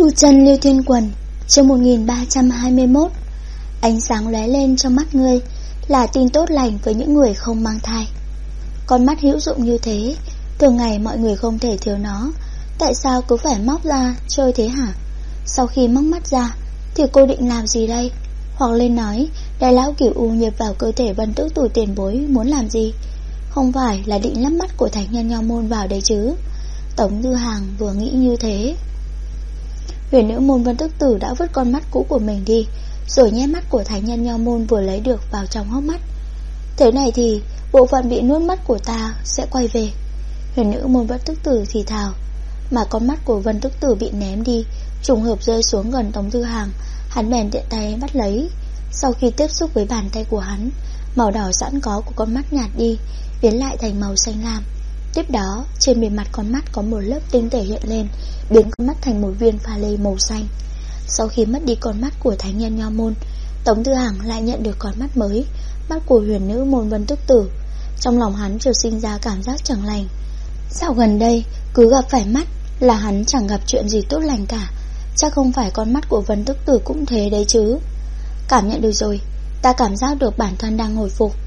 Tu chân Lưu Thiên Quần, chương 1321. Ánh sáng lóe lên trong mắt ngươi là tin tốt lành với những người không mang thai. Con mắt hữu dụng như thế, thường ngày mọi người không thể thiếu nó, tại sao cứ phải móc ra chơi thế hả? Sau khi móc mắt ra thì cô định làm gì đây? Hoặc lên nói đại lão Cửu U nhập vào cơ thể Vân Tước Tử tiền bối muốn làm gì? Không phải là định lắp mắt của thánh nhân Nho Môn vào đấy chứ? Tống Tư Hàng vừa nghĩ như thế. Huyền nữ môn Vân Tước Tử đã vứt con mắt cũ của mình đi, rồi nhét mắt của thánh nhân Nho Môn vừa lấy được vào trong hốc mắt. Thế này thì bộ phận bị nuốt mắt của ta sẽ quay về. Huyền nữ môn Vân Tước Tử thì thào. Mà con mắt của Vân Tước Tử bị ném đi, trùng hợp rơi xuống gần Tống Tư Hàng. Hắn bèn tiện tay bắt lấy. Sau khi tiếp xúc với bàn tay của hắn, màu đỏ sẵn có của con mắt nhạt đi, biến lại thành màu xanh lam. Tiếp đó, trên bề mặt con mắt có một lớp tinh thể hiện lên, biến con mắt thành một viên pha lê màu xanh. Sau khi mất đi con mắt của thánh nhân Nho Môn, Tống Tư Hàng lại nhận được con mắt mới, mắt của huyền nữ môn Vân Tước Tử. Trong lòng hắn chợt sinh ra cảm giác chẳng lành. Dạo gần đây cứ gặp phải mắt là hắn chẳng gặp chuyện gì tốt lành cả. Chắc không phải con mắt của Vân Tước Tử cũng thế đấy chứ. Cảm nhận được rồi, ta cảm giác được bản thân đang hồi phục.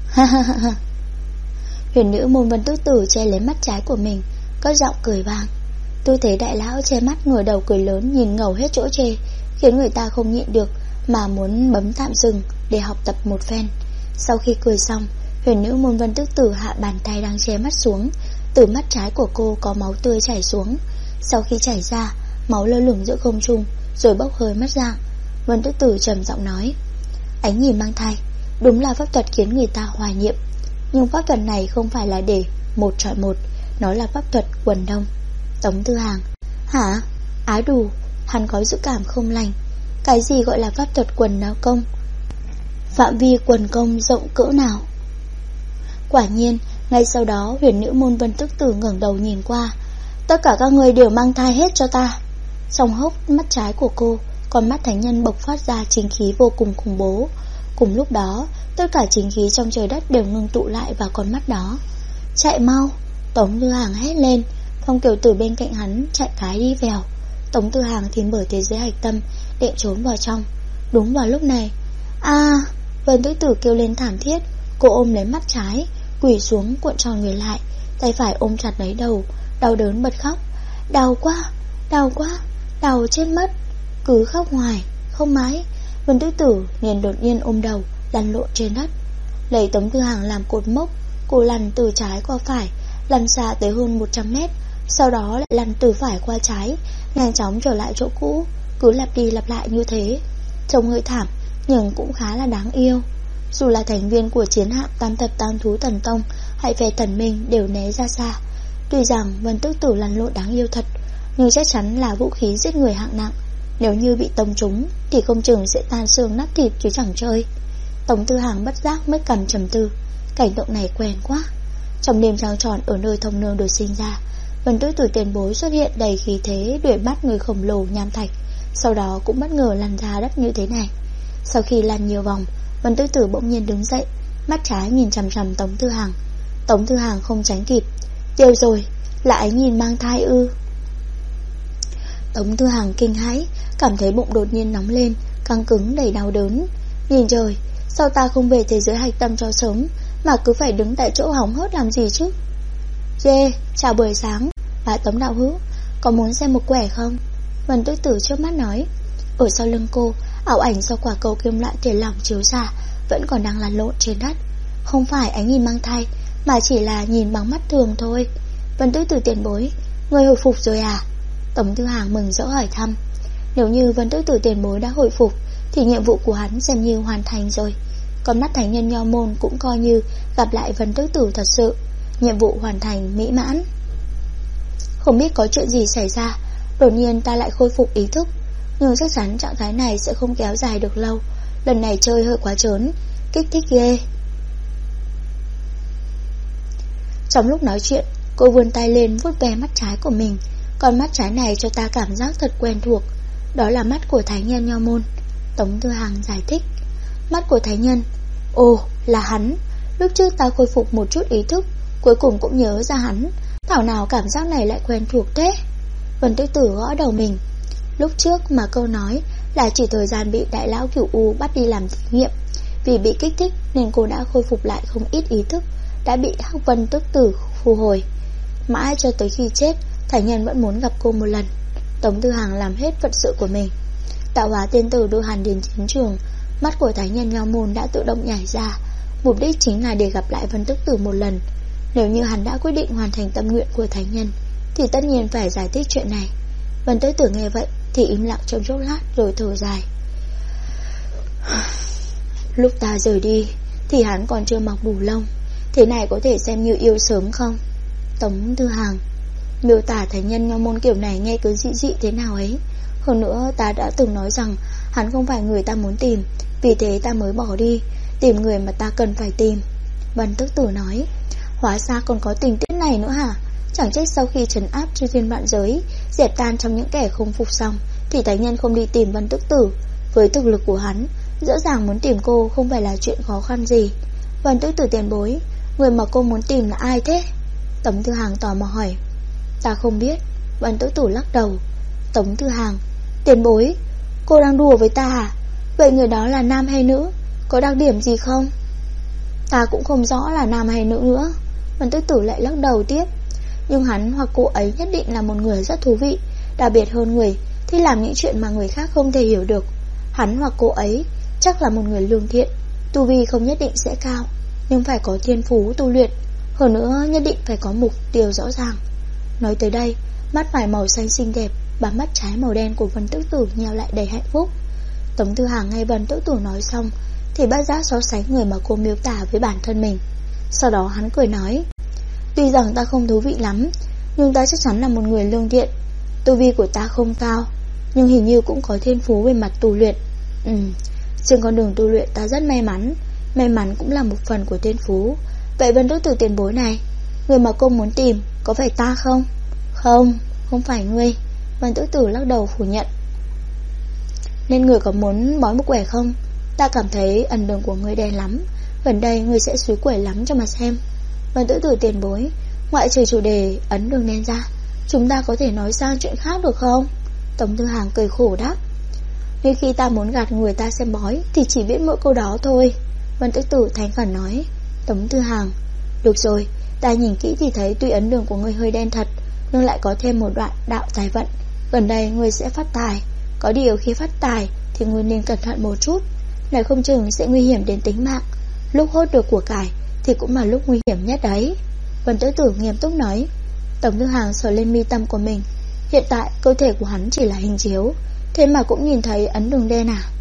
Huyền nữ môn Vân Tước Tử che lấy mắt trái của mình, cất giọng cười vang. Tư thế đại lão che mắt ngửa đầu cười lớn, nhìn ngầu hết chỗ chê, khiến người ta không nhịn được mà muốn bấm tạm dừng để học tập một phen. Sau khi cười xong, huyền nữ môn Vân Tước Tử hạ bàn tay đang che mắt xuống. Từ mắt trái của cô có máu tươi chảy xuống. Sau khi chảy ra, máu lơ lửng giữa không trung, rồi bốc hơi mất dạng. Vân Tước Tử trầm giọng nói: Ánh nhìn mang thai đúng là pháp thuật khiến người ta hoài niệm, nhưng pháp thuật này không phải là để một chọn một, nó là pháp thuật quần đông. Tống Tư Hàng: Hả? Á đù, hắn có dự cảm không lành. Cái gì gọi là pháp thuật quần nào công? Phạm vi quần công rộng cỡ nào? Quả nhiên, ngay sau đó huyền nữ môn Vân Tước Tử ngẩng đầu nhìn qua. Tất cả các người đều mang thai hết cho ta. Trong hốc mắt trái của cô, con mắt thánh nhân bộc phát ra chính khí vô cùng khủng bố. Cùng lúc đó, tất cả chính khí trong trời đất đều ngưng tụ lại vào con mắt đó. Chạy mau! Tống Tư Hàng hét lên. Phong Kiều Tử bên cạnh hắn chạy cái đi vèo. Tống Tư Hàng thì mở thế giới hạch tâm, định trốn vào trong. Đúng vào lúc này, Vân Tước Tử kêu lên thảm thiết. Cô ôm lấy mắt trái, quỳ xuống cuộn tròn người lại, tay phải ôm chặt lấy đầu, đau đớn bật khóc. Đau quá, đau quá, đau chết mất. Cứ khóc hoài, không mãi. Vân Tước Tử liền đột nhiên ôm đầu, lăn lộn trên đất. Lấy Tống Tư Hàng làm cột mốc, cô lăn từ trái qua phải, lăn xa tới hơn 100 mét. Sau đó lại lăn từ phải qua trái, nhanh chóng trở lại chỗ cũ. Cứ lặp đi lặp lại như thế. Trông hơi thảm, nhưng cũng khá là đáng yêu. Dù là thành viên của chiến hạm Tam Thập Tam Thú Thần Tông hay về Thần Minh đều né ra xa. Tuy rằng Vân Tước Tử lăn lộn đáng yêu thật, nhưng chắc chắn là vũ khí giết người hạng nặng. Nếu như bị tông trúng thì không chừng sẽ tan xương nát thịt chứ chẳng chơi. Tống Tư Hàng bất giác mất cầm trầm tư. Cảnh tượng này quen quá. Trong đêm trăng tròn ở nơi thông nương được sinh ra, Vân Tước Tử tiền bối xuất hiện đầy khí thế đuổi bắt người khổng lồ nham thạch, sau đó cũng bất ngờ lăn ra đất như thế này. Sau khi lăn nhiều vòng, Vân Tước Tử bỗng nhiên đứng dậy, mắt trái nhìn chằm chằm Tống Tư Hàng. Tống Tư Hàng không tránh kịp. Tiêu rồi, là ánh nhìn mang thai ư? Tống Tư Hàng kinh hãi, cảm thấy bụng đột nhiên nóng lên, căng cứng đầy đau đớn. Nhìn trời, sao ta không về thế giới hạch tâm cho sớm, mà cứ phải đứng tại chỗ hóng hớt làm gì chứ? Chào buổi sáng, bà Tống đạo hữu, có muốn xem một quẻ không? Vân Tước Tử trước mắt nói. Ở sau lưng cô, ảo ảnh do quả cầu kim loại thể lỏng chiếu ra vẫn còn đang lăn lộn trên đất. Không phải ánh nhìn mang thai, mà chỉ là nhìn bằng mắt thường thôi. Vân Tước Tử tiền bối, người hồi phục rồi à? Tống Tư Hàng mừng rỡ hỏi thăm. Nếu như Vân Tước Tử tiền bối đã hồi phục thì nhiệm vụ của hắn xem như hoàn thành rồi. Con mắt thánh nhân Nho Môn cũng coi như gặp lại Vân Tước Tử thật sự. Nhiệm vụ hoàn thành mỹ mãn. Không biết có chuyện gì xảy ra, đột nhiên ta lại khôi phục ý thức, nhưng chắc chắn trạng thái này sẽ không kéo dài được lâu. Lần này chơi hơi quá trớn, kích thích ghê. Trong lúc nói chuyện, cô vươn tay lên vuốt ve mắt trái của mình. Con mắt trái này cho ta cảm giác thật quen thuộc. Đó là mắt của thánh nhân Nho Môn. Tống Tư Hàng giải thích. Mắt của thánh nhân? Ồ, là hắn. Lúc trước ta khôi phục một chút ý thức, cuối cùng cũng nhớ ra hắn. Thảo nào cảm giác này lại quen thuộc thế? Vân Tước Tử gõ đầu mình. Lúc trước mà câu nói là chỉ thời gian bị đại lão Cửu U bắt đi làm thí nghiệm. Vì bị kích thích nên cô đã khôi phục lại không ít ý thức, đã bị Hắc Vân Tức Tử thu hồi. Mãi cho tới khi chết, Thái Nhân vẫn muốn gặp cô một lần. Tống Tư Hằng làm hết phận sự của mình. Tạo hóa tiên tử đưa hắn đến chiến trường. Mắt của Thái Nhân Nho Môn đã tự động nhảy ra. Mục đích chính là để gặp lại Vân Tức Tử một lần. Nếu như hắn đã quyết định hoàn thành tâm nguyện của Thái Nhân thì tất nhiên phải giải thích chuyện này. Vân Tức Tử nghe vậy thì im lặng trong chốc lát rồi thở dài. Lúc ta rời đi thì hắn còn chưa mọc đủ lông. Thế này có thể xem như yêu sớm không? Tống Tư Hằng miêu tả Thái Nhân Nho Môn kiểu này nghe cứ dị dị thế nào ấy. Hơn nữa ta đã từng nói rằng hắn không phải người ta muốn tìm, vì thế ta mới bỏ đi, tìm người mà ta cần phải tìm. Vân Tức Tử nói. Hóa ra còn có tình tiết này nữa hả? Chẳng trách sau khi trấn áp chư thiên vạn giới, dẹp tan trong những kẻ không phục xong, thì Thái Nhân không đi tìm Vân Tức Tử. Với thực lực của hắn, rõ ràng muốn tìm cô không phải là chuyện khó khăn gì. Vân Tức Tử tiền bối, người mà cô muốn tìm là ai thế? Tống Tư Hằng tò mò hỏi. Ta không biết. Vân Tức Tử lắc đầu. Tống Tư Hằng, tiền bối, cô đang đùa với ta à? Vậy người đó là nam hay nữ? Có đặc điểm gì không? Ta cũng không rõ là nam hay nữ nữa. Vân Tức Tử lại lắc đầu tiếp. Nhưng hắn hoặc cô ấy nhất định là một người rất thú vị, đặc biệt hơn người thì làm những chuyện mà người khác không thể hiểu được. Hắn hoặc cô ấy chắc là một người lương thiện, tu vi không nhất định sẽ cao, nhưng phải có thiên phú tu luyện. Hơn nữa nhất định phải có mục tiêu rõ ràng. Nói tới đây, mắt phải màu xanh xinh đẹp và mắt trái màu đen của Vân Tức Tử nheo lại đầy hạnh phúc. Tống Tư Hằng nghe Vân Tức Tử nói xong thì bất giác so sánh người mà cô miêu tả với bản thân mình. Sau đó hắn cười nói. Tuy rằng ta không thú vị lắm, nhưng ta chắc chắn là một người lương thiện. Tu vi của ta không cao, nhưng hình như cũng có thiên phú về mặt tu luyện. Trên con đường tu luyện ta rất may mắn. May mắn cũng là một phần của thiên phú. Vậy Vân Tức Tử tiền bối này, người mà cô muốn tìm có phải ta không? Không, không phải ngươi. Vân Tức Tử lắc đầu phủ nhận. Nên người có muốn bói một quẻ không? Ta cảm thấy ẩn đường của ngươi đen lắm. Gần đây ngươi sẽ xúi quẩy lắm cho mà xem. Vân Tức Tử tiền bối, ngoại trừ chủ đề ấn đường đen ra, chúng ta có thể nói sang chuyện khác được không? Tống Tư Hằng cười khổ đáp. Nếu khi ta muốn gạt người ta xem bói thì chỉ biết mỗi câu đó thôi. Vân Tức Tử thành khẩn nói. Tống Tư Hằng, được rồi, ta nhìn kỹ thì thấy tuy ấn đường của ngươi hơi đen thật, nhưng lại có thêm một đoạn đạo tài vận. Gần đây ngươi sẽ phát tài. Có điều khi phát tài thì ngươi nên cẩn thận một chút, nếu không chừng sẽ nguy hiểm đến tính mạng. Lúc hốt được của cải thì cũng là lúc nguy hiểm nhất đấy. Vân Tức Tử nghiêm túc nói. Tống Tư Hằng sờ lên mi tâm của mình. Hiện tại cơ thể của hắn chỉ là hình chiếu, thế mà cũng nhìn thấy ấn đường đen à?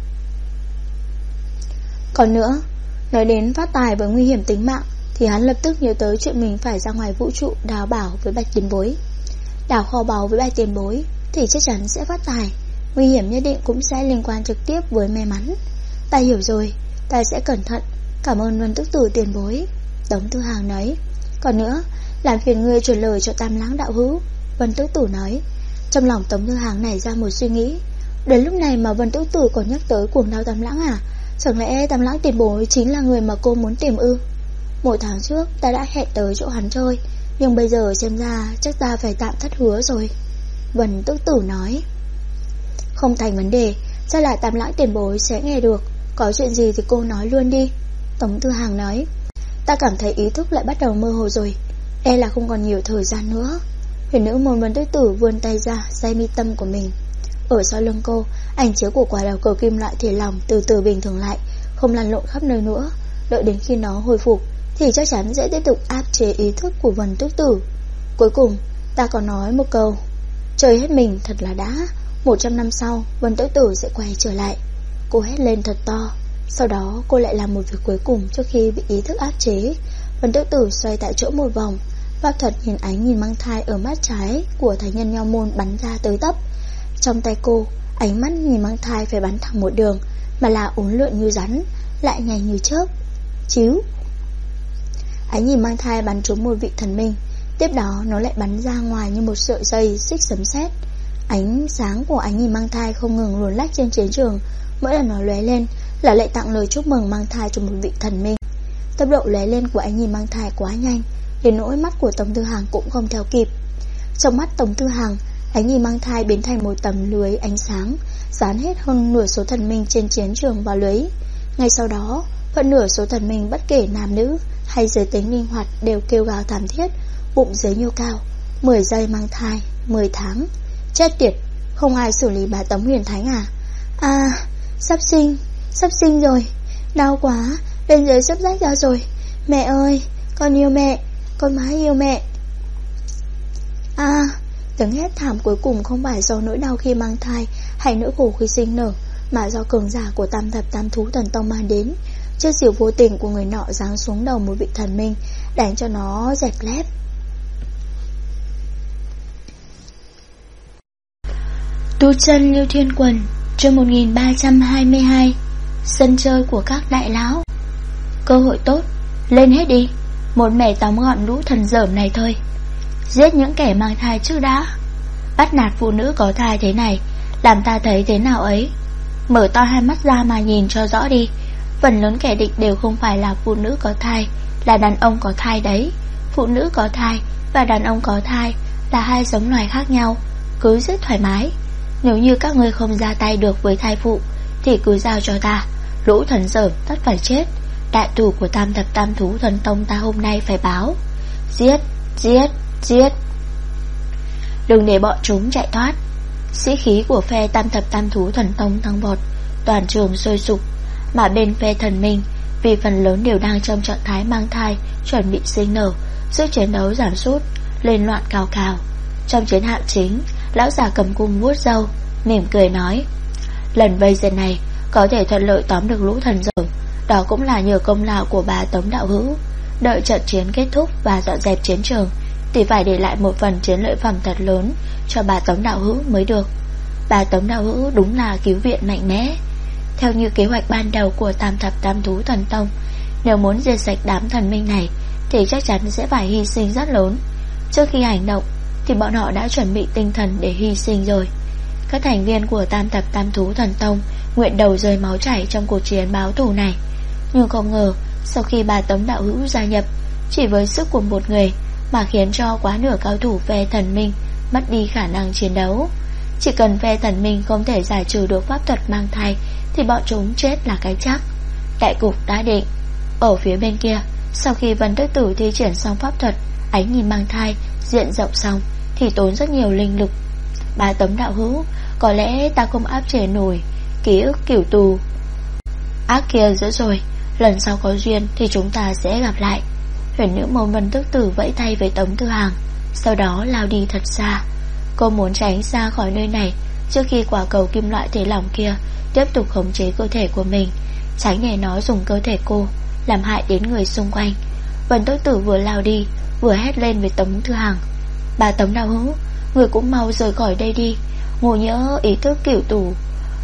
Còn nữa, nói đến phát tài với nguy hiểm tính mạng thì hắn lập tức nhớ tới chuyện mình phải ra ngoài vũ trụ đào bảo với Bạch tiền bối. Đào kho báu với Bạch tiền bối thì chắc chắn sẽ phát tài, nguy hiểm nhất định cũng sẽ liên quan trực tiếp với may mắn. Ta hiểu rồi, ta sẽ cẩn thận. Cảm ơn Vân Tức Tử tiền bối. Tống Tư Hằng nói. Còn nữa, làm phiền ngươi truyền lời cho Tam Lãng đạo hữu. Vân Tức Tử nói. Trong lòng Tống Tư Hằng nảy ra một suy nghĩ. Đến lúc này mà Vân Tức Tử còn nhắc tới cuồng đao Tam Lãng à? Chẳng lẽ Tam Lãng tiền bối chính là người mà cô muốn tìm ư? Một tháng trước ta đã hẹn tới chỗ hắn chơi, nhưng bây giờ xem ra chắc ta phải tạm thất hứa rồi. Vân Tức Tử nói. Không thành vấn đề, chắc là Tam Lãng tiền bối sẽ nghe được. Có chuyện gì thì cô nói luôn đi. Tống Tư Hằng nói. Ta cảm thấy ý thức lại bắt đầu mơ hồ rồi, e là không còn nhiều thời gian nữa. Huyền nữ môn Vân Tức Tử vươn tay ra dây mi tâm của mình. Ở sau lưng cô, ảnh chiếu của quả đào cờ kim loại thể lỏng từ từ bình thường lại, không lăn lộn khắp nơi nữa. Đợi đến khi nó hồi phục thì chắc chắn sẽ tiếp tục áp chế ý thức của Vân Tức Tử. Cuối cùng ta còn nói một câu, chơi hết mình thật là đã. 100 năm sau Vân Tức Tử sẽ quay trở lại. Cô hét lên thật to. Sau đó cô lại làm một việc cuối cùng trước khi bị ý thức áp chế. Vân Tức Tử xoay tại chỗ một vòng. Pháp thuật nhìn ánh nhìn mang thai ở mắt trái của Thái Nhân Nho Môn bắn ra tới tấp. Trong tay cô, ánh mắt nhìn mang thai phải bắn thẳng một đường, mà là uốn lượn như rắn, lại nhảy như chớp. Chíu. Ánh nhìn mang thai bắn trúng một vị thần minh. Tiếp đó nó lại bắn ra ngoài như một sợi dây xích sấm sét. Ánh sáng của ánh nhìn mang thai không ngừng luồn lách trên chiến trường. Mỗi lần nó lóe lên là lại tặng lời chúc mừng mang thai cho một vị thần minh. Tốc độ lóe lên của ánh nhìn mang thai quá nhanh, đến nỗi mắt của Tống Tư Hằng cũng không theo kịp. Trong mắt Tống Tư Hằng, Ánh nhìn mang thai biến thành một tấm lưới ánh sáng, dán hết hơn nửa số thần minh trên chiến trường vào lưới. Ngay sau đó, phần nửa số thần minh bất kể nam nữ hay giới tính linh hoạt đều kêu gào thảm thiết, bụng dưới nhô cao. 10 giây mang thai, 10 tháng. Chết tiệt, không ai xử lý bà Tống Huyền Thánh à? À, sắp sinh rồi. Đau quá, bên dưới sắp rách ra rồi. Mẹ ơi, con yêu mẹ, con má yêu mẹ. À, tiếng hét thảm cuối cùng không phải do nỗi đau khi mang thai hay nỗi khổ khi sinh nở, mà do cường giả của Tam Thập Tam Thú Thần Tông mang đến. Trước sự vô tình của người nọ giáng xuống đầu một vị thần minh, đánh cho nó dẹp lép. Tu chân Lưu Thiên Quần, chương 1322. Sân chơi của các đại lão. Cơ hội tốt, lên hết đi. Một mẻ tóm gọn lũ thần dởm này thôi. Giết những kẻ mang thai trước đã. Bắt nạt phụ nữ có thai thế này, làm ta thấy thế nào ấy. Mở to hai mắt ra mà nhìn cho rõ đi. Phần lớn kẻ địch đều không phải là phụ nữ có thai, là đàn ông có thai đấy. Phụ nữ có thai và đàn ông có thai là hai giống loài khác nhau. Cứ rất thoải mái. Nếu như các ngươi không ra tay được với thai phụ thì cứ giao cho ta. Lũ thần dởm tất phải chết. Đại thủ của Tam Thập Tam Thú Thần Tông ta hôm nay phải báo. Giết, giết, giết. Đừng để bọn chúng chạy thoát. Sĩ khí của phe Tam Thập Tam Thú Thần Tông tăng vọt, toàn trường sôi sục. Mà bên phe thần minh, vì phần lớn đều đang trong trạng thái mang thai, chuẩn bị sinh nở, sức chiến đấu giảm sút, lên loạn cào cào. Trong chiến hạm chính, lão già cầm cung vuốt râu, mỉm cười nói: lần vây diệt này có thể thuận lợi tóm được lũ thần dởm, đó cũng là nhờ công lao của bà Tống đạo hữu. Đợi trận chiến kết thúc và dọn dẹp chiến trường thì phải để lại một phần chiến lợi phẩm thật lớn cho bà Tống đạo hữu mới được. Bà Tống đạo hữu đúng là cứu viện mạnh mẽ. Theo như kế hoạch ban đầu của Tam Thập Tam Thú Thần Tông, nếu muốn diệt sạch đám thần minh này thì chắc chắn sẽ phải hy sinh rất lớn. Trước khi hành động thì bọn họ đã chuẩn bị tinh thần để hy sinh rồi. Các thành viên của Tam Thập Tam Thú Thần Tông nguyện đầu rơi máu chảy trong cuộc chiến báo thù này. Nhưng không ngờ sau khi bà Tống đạo hữu gia nhập, chỉ với sức của một người mà khiến cho quá nửa cao thủ phe thần minh mất đi khả năng chiến đấu. Chỉ cần phe thần minh không thể giải trừ được pháp thuật mang thai thì bọn chúng chết là cái chắc. Đại cục đã định. Ở phía bên kia, sau khi Vân Tức Tử thi triển xong pháp thuật ánh nhìn mang thai diện rộng xong thì tốn rất nhiều linh lực. Bà Tống đạo hữu, có lẽ ta không áp chế nổi ký ức cửu tù ác kia nữa rồi. Lần sau có duyên thì chúng ta sẽ gặp lại. Huyền nữ môn Vân Tức Tử vẫy tay với Tống Tư Hàng, sau đó lao đi thật xa. Cô muốn tránh xa khỏi nơi này trước khi quả cầu kim loại thể lỏng kia tiếp tục khống chế cơ thể của mình, tránh để nó dùng cơ thể cô làm hại đến người xung quanh. Vân Tức Tử vừa lao đi vừa hét lên với Tống Tư Hàng: bà Tống đạo hữu, người cũng mau rời khỏi đây đi. Ngộ nhỡ ý thức cửu tù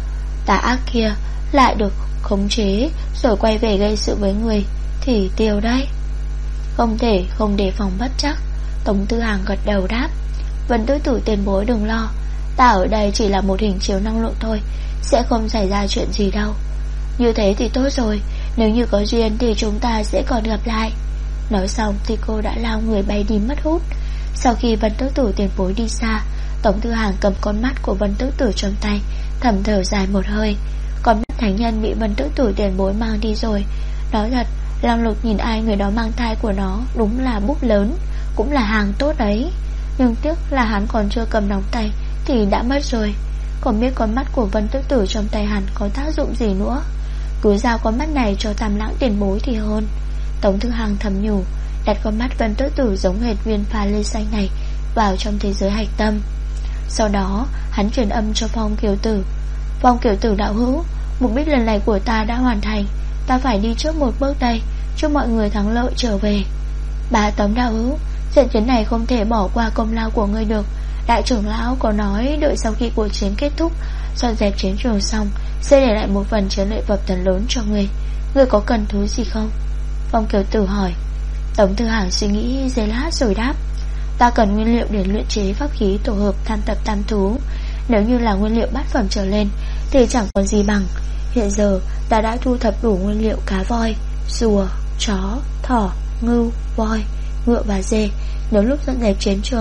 tà ác kia lại được khống chế rồi quay về gây sự với người thì tiêu đấy. Không thể không đề phòng bất chắc. Tống Tư Hàng gật đầu đáp: Vân Tức Tử tiền bối đừng lo, ta ở đây chỉ là một hình chiếu năng lượng thôi, sẽ không xảy ra chuyện gì đâu. Như thế thì tốt rồi, nếu như có duyên thì chúng ta sẽ còn gặp lại. Nói xong thì cô đã lao người bay đi mất hút. Sau khi Vân Tức Tử tiền bối đi xa, Tống Tư Hàng cầm con mắt của Vân Tức Tử trong tay, thầm thở dài một hơi. Con mắt thánh nhân bị Vân Tức Tử tiền bối mang đi rồi. Nói thật, Lăng Lục nhìn ai người đó mang thai của nó đúng là bút lớn, cũng là hàng tốt đấy. Nhưng tiếc là hắn còn chưa cầm nóng tay thì đã mất rồi. Không biết con mắt của Vân Tức Tử trong tay hắn có tác dụng gì nữa. Cứ giao con mắt này cho Tam Lãng tiền bối thì hơn. Tống Tư Hàng thầm nhủ, đặt con mắt Vân Tức Tử giống hệt viên pha lê xanh này vào trong thế giới hạch tâm. Sau đó hắn truyền âm cho Phong Kiều Tử: Phong Kiều Tử đạo hữu, mục đích lần này của ta đã hoàn thành, ta phải đi trước một bước đây. Chúc mọi người thắng lợi trở về. Bà Tống đạo hữu, trận chiến này không thể bỏ qua công lao của ngươi được. Đại trưởng lão có nói đợi sau khi cuộc chiến kết thúc, dọn dẹp chiến trường xong, sẽ để lại một phần chiến lợi vật thật lớn cho ngươi. Ngươi có cần thứ gì không? Phong Kiều Tử hỏi. Tống Tư Hàng suy nghĩ giây lát rồi đáp: ta cần nguyên liệu để luyện chế pháp khí tổ hợp Tam Thập Tam Thú. Nếu như là nguyên liệu bát phẩm trở lên thì chẳng còn gì bằng. Hiện giờ ta đã thu thập đủ nguyên liệu cá voi, rùa, chó, thỏ, ngưu, voi, ngựa và dê. Nếu lúc dọn dẹp chiến trường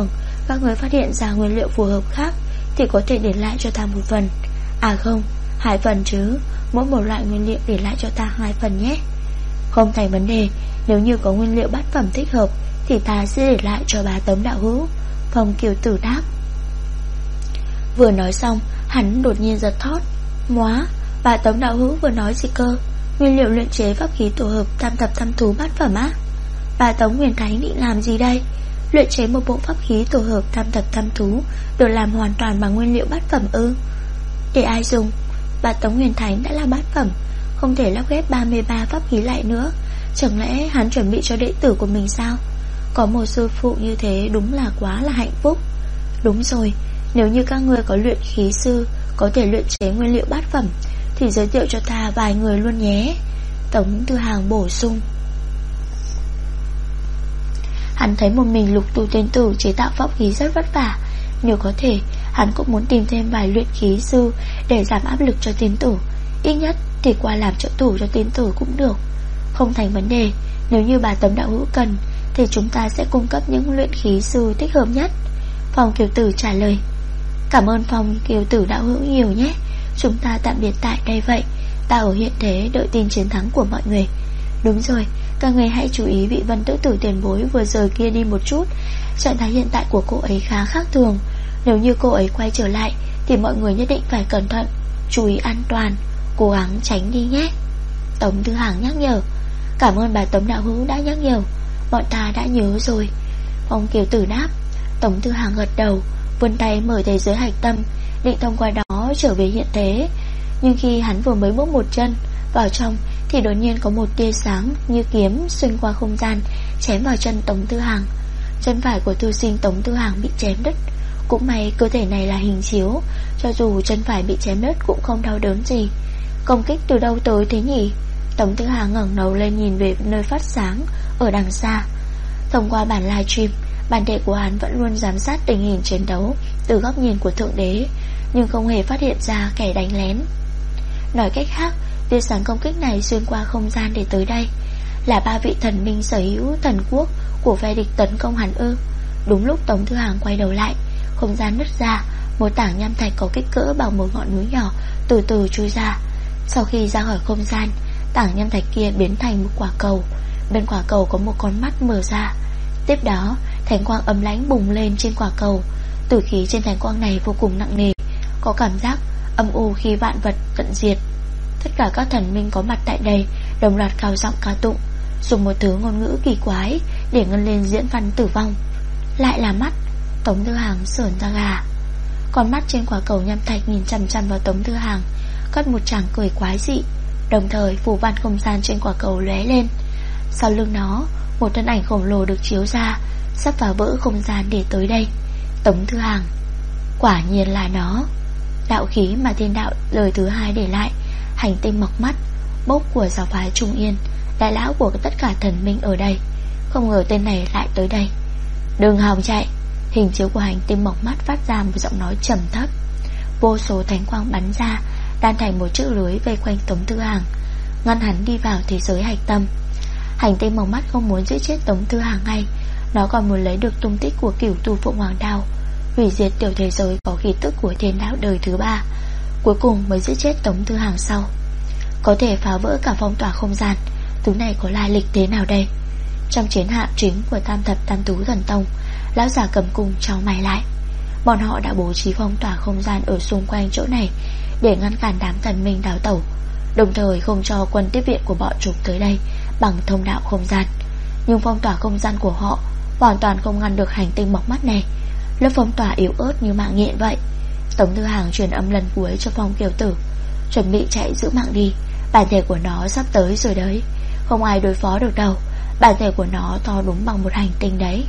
các người phát hiện ra nguyên liệu phù hợp khác thì có thể để lại cho ta một phần. À không, 2 phần chứ. Mỗi một loại nguyên liệu để lại cho ta 2 phần nhé. Không thành vấn đề. Nếu như có nguyên liệu bát phẩm thích hợp thì ta sẽ để lại cho bà Tống đạo hữu, Phong Kiều Tử đáp. Vừa nói xong, hắn đột nhiên giật thót. Móa, bà Tống đạo hữu vừa nói gì cơ? Nguyên liệu luyện chế pháp khí tổ hợp tam thập tam thú bát phẩm á? Bà Tống Huyền Thánh định làm gì đây? Luyện chế một bộ pháp khí tổ hợp tam thập tam thú được làm hoàn toàn bằng nguyên liệu bát phẩm ư? Để ai dùng? Bà Tống Huyền Thánh đã là bát phẩm, không thể lắp ghép 33 pháp khí lại nữa. Chẳng lẽ hắn chuẩn bị cho đệ tử của mình sao? Có một sư phụ như thế đúng là quá là hạnh phúc. Đúng rồi, nếu như các ngươi có luyện khí sư có thể luyện chế nguyên liệu bát phẩm thì giới thiệu cho ta vài người luôn nhé, Tống Tư Hàng bổ sung. Hắn thấy một mình Lục Tu Tiên Tử chế tạo pháp khí rất vất vả. Nếu có thể, hắn cũng muốn tìm thêm vài luyện khí sư để giảm áp lực cho tiên tử. Ít nhất thì qua làm trợ thủ cho tiên tử cũng được. Không thành vấn đề. Nếu như bà Tống đạo hữu cần thì chúng ta sẽ cung cấp những luyện khí sư thích hợp nhất, Phong Kiều Tử trả lời. Cảm ơn Phong Kiều Tử đạo hữu nhiều nhé. Chúng ta tạm biệt tại đây vậy. Ta ở hiện thế đợi tin chiến thắng của mọi người. Đúng rồi, các người hãy chú ý vị Vân Tứ Tử tiền bối vừa rời kia đi một chút. Trạng thái hiện tại của cô ấy khá khác thường. Nếu như cô ấy quay trở lại thì mọi người nhất định phải cẩn thận, chú ý an toàn, cố gắng tránh đi nhé, Tống Tư Hàng nhắc nhở. Cảm ơn bà Tống đạo hữu đã nhắc nhở, bọn ta đã nhớ rồi, Phong Kiều Tử đáp. Tống Tư Hàng gật đầu, vươn tay mở thế giới hạch tâm, định thông qua đó trở về hiện thế. Nhưng khi hắn vừa mới bước một chân vào trong thì đột nhiên có một tia sáng như kiếm xuyên qua không gian, chém vào chân Tống Tư Hàng. Chân phải của thư sinh Tống Tư Hàng bị chém đứt. Cũng may cơ thể này là hình chiếu, cho dù chân phải bị chém đứt cũng không đau đớn gì. Công kích từ đâu tới thế nhỉ? Tống Tư Hàng ngẩng đầu lên nhìn về nơi phát sáng ở đằng xa. Thông qua bản livestream, bản thể của hắn vẫn luôn giám sát tình hình chiến đấu từ góc nhìn của Thượng Đế, nhưng không hề phát hiện ra kẻ đánh lén. Nói cách khác, tia sáng công kích này xuyên qua không gian để tới đây. Là 3 vị thần minh sở hữu thần quốc của phe địch tấn công hắn ư? Đúng lúc Tống Tư Hàng quay đầu lại, không gian nứt ra, một tảng nham thạch có kích cỡ bằng một ngọn núi nhỏ từ từ chui ra. Sau khi ra khỏi không gian, tảng nham thạch kia biến thành một quả cầu. Bên quả cầu có một con mắt mở ra. Tiếp đó, thánh quang ấm lãnh bùng lên trên quả cầu. Tử khí trên thánh quang này vô cùng nặng nề, có cảm giác âm u khi vạn vật tận diệt. Tất cả các thần minh có mặt tại đây đồng loạt cao giọng ca tụng, dùng một thứ ngôn ngữ kỳ quái để ngân lên diễn văn tử vong. Lại là mắt. Tống Tư Hàng sởn da gà. Con mắt trên quả cầu nham thạch nhìn chằm chằm vào Tống Tư Hàng, cất một tràng cười quái dị. Đồng thời phù văn không gian trên quả cầu lóe lên. Sau lưng nó, một thân ảnh khổng lồ được chiếu ra, sắp phá vỡ không gian để tới đây. Tống Tư Hàng, quả nhiên là nó. Đạo khí mà thiên đạo lời thứ 2 để lại, hành tinh mọc mắt, bốc của giáo phái Trung Yên, đại lão của tất cả thần minh ở đây. Không ngờ tên này lại tới đây. Đừng hòng chạy. Hình chiếu của hành tinh mọc mắt phát ra một giọng nói trầm thấp. Vô số thánh quang bắn ra, đan thành một chiếc lưới vây quanh Tống Tư Hàng, ngăn hắn đi vào thế giới hạch tâm. Hành tinh mọc mắt không muốn giết chết Tống Tư Hàng ngay, nó còn muốn lấy được tung tích của cửu tu Phượng Hoàng Đao, hủy diệt tiểu thế giới có khí tức của thiên đạo đời thứ 3, cuối cùng mới giết chết Tống Tư Hàng sau. Có thể phá vỡ cả phong tỏa không gian. Thứ này có lai lịch thế nào đây? Trong chiến hạm chính của Tam Thập Tam Tú Thần Tông, lão già cầm cung chau mày lại. Bọn họ đã bố trí phong tỏa không gian ở xung quanh chỗ này để ngăn cản đám thần minh đào tẩu, đồng thời không cho quân tiếp viện của bọn chúng tới đây bằng thông đạo không gian. Nhưng phong tỏa không gian của họ hoàn toàn không ngăn được hành tinh mọc mắt này. Lớp phong tỏa yếu ớt như mạng nhện vậy. Tống Tư Hàng truyền âm lần cuối cho Phong Kiều Tử, chuẩn bị chạy giữ mạng đi. Bản thể của nó sắp tới rồi đấy, không ai đối phó được đâu. Bản thể của nó to đúng bằng một hành tinh đấy.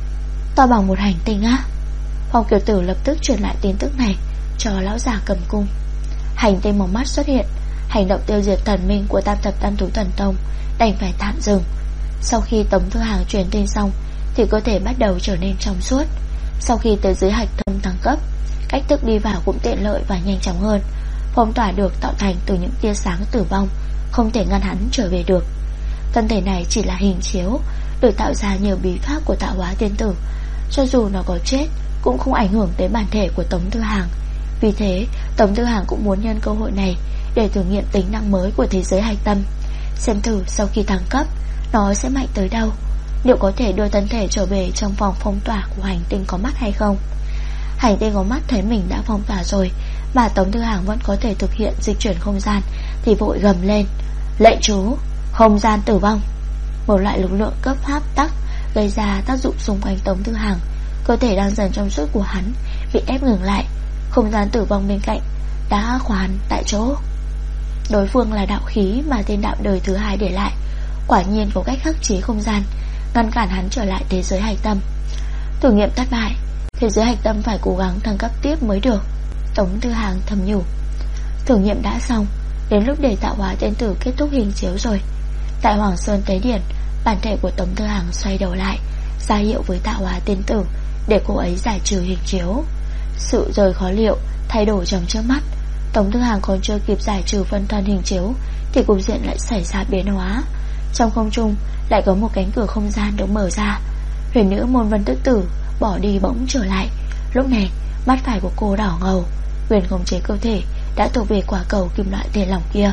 To bằng một hành tinh á? Phong Kiều Tử lập tức truyền lại tin tức này cho lão già cầm cung. Hành tinh mọc mắt xuất hiện. Hành động tiêu diệt thần minh của Tam Thập Tam Tú Thần Tông đành phải tạm dừng. Sau khi Tống Tư Hàng truyền tin xong thì cơ thể bắt đầu trở nên trong suốt. Sau khi tới dưới hạch tâm thăng cấp, cách thức đi vào cũng tiện lợi và nhanh chóng hơn. Phong tỏa được tạo thành từ những tia sáng tử vong, không thể ngăn hắn trở về được. Thân thể này chỉ là hình chiếu, được tạo ra nhờ bí pháp của tạo hóa tiên tử. Cho dù nó có chết cũng không ảnh hưởng đến bản thể của Tống Tư Hàng. Vì thế Tống Tư Hàng cũng muốn nhân cơ hội này để thử nghiệm tính năng mới của thế giới hạch tâm, xem thử sau khi thăng cấp nó sẽ mạnh tới đâu, liệu có thể đưa thân thể trở về trong vòng phong tỏa của hành tinh có mắt hay không. Hành tinh có mắt thấy mình đã phong tỏa rồi mà Tống Tư Hàng vẫn có thể thực hiện dịch chuyển không gian thì vội gầm lên: lệnh chú, không gian tử vong. Một loại lực lượng cấp pháp tắc gây ra tác dụng xung quanh Tống Tư Hàng. Cơ thể đang dần trong suốt của hắn bị ép ngừng lại. Không gian tử vong bên cạnh đã khóa hắn tại chỗ. Đối phương là đạo khí mà tên đạo đời thứ hai để lại. Quả nhiên có cách khắc chế không gian, ngăn cản hắn trở lại thế giới hạch tâm. Thử nghiệm thất bại, thế giới hạch tâm phải cố gắng thăng cấp tiếp mới được, Tống Tư Hàng thầm nhủ. Thử nghiệm đã xong, đến lúc để tạo hóa tên tử kết thúc hình chiếu rồi. Tại Hoàng Sơn Tế Điển, bản thể của Tống Tư Hàng xoay đầu lại, ra hiệu với tạo hóa tên tử để cô ấy giải trừ hình chiếu. Sự rời khó liệu thay đổi trong trước mắt. Tống Tư Hàng còn chưa kịp giải trừ phân thân hình chiếu thì cục diện lại xảy ra biến hóa. Trong không trung lại có một cánh cửa không gian được mở ra. Huyền nữ Môn Vân Tức Tử bỏ đi bỗng trở lại. Lúc này mắt phải của cô đỏ ngầu. Quyền khống chế cơ thể đã thuộc về quả cầu kim loại thể lỏng kia.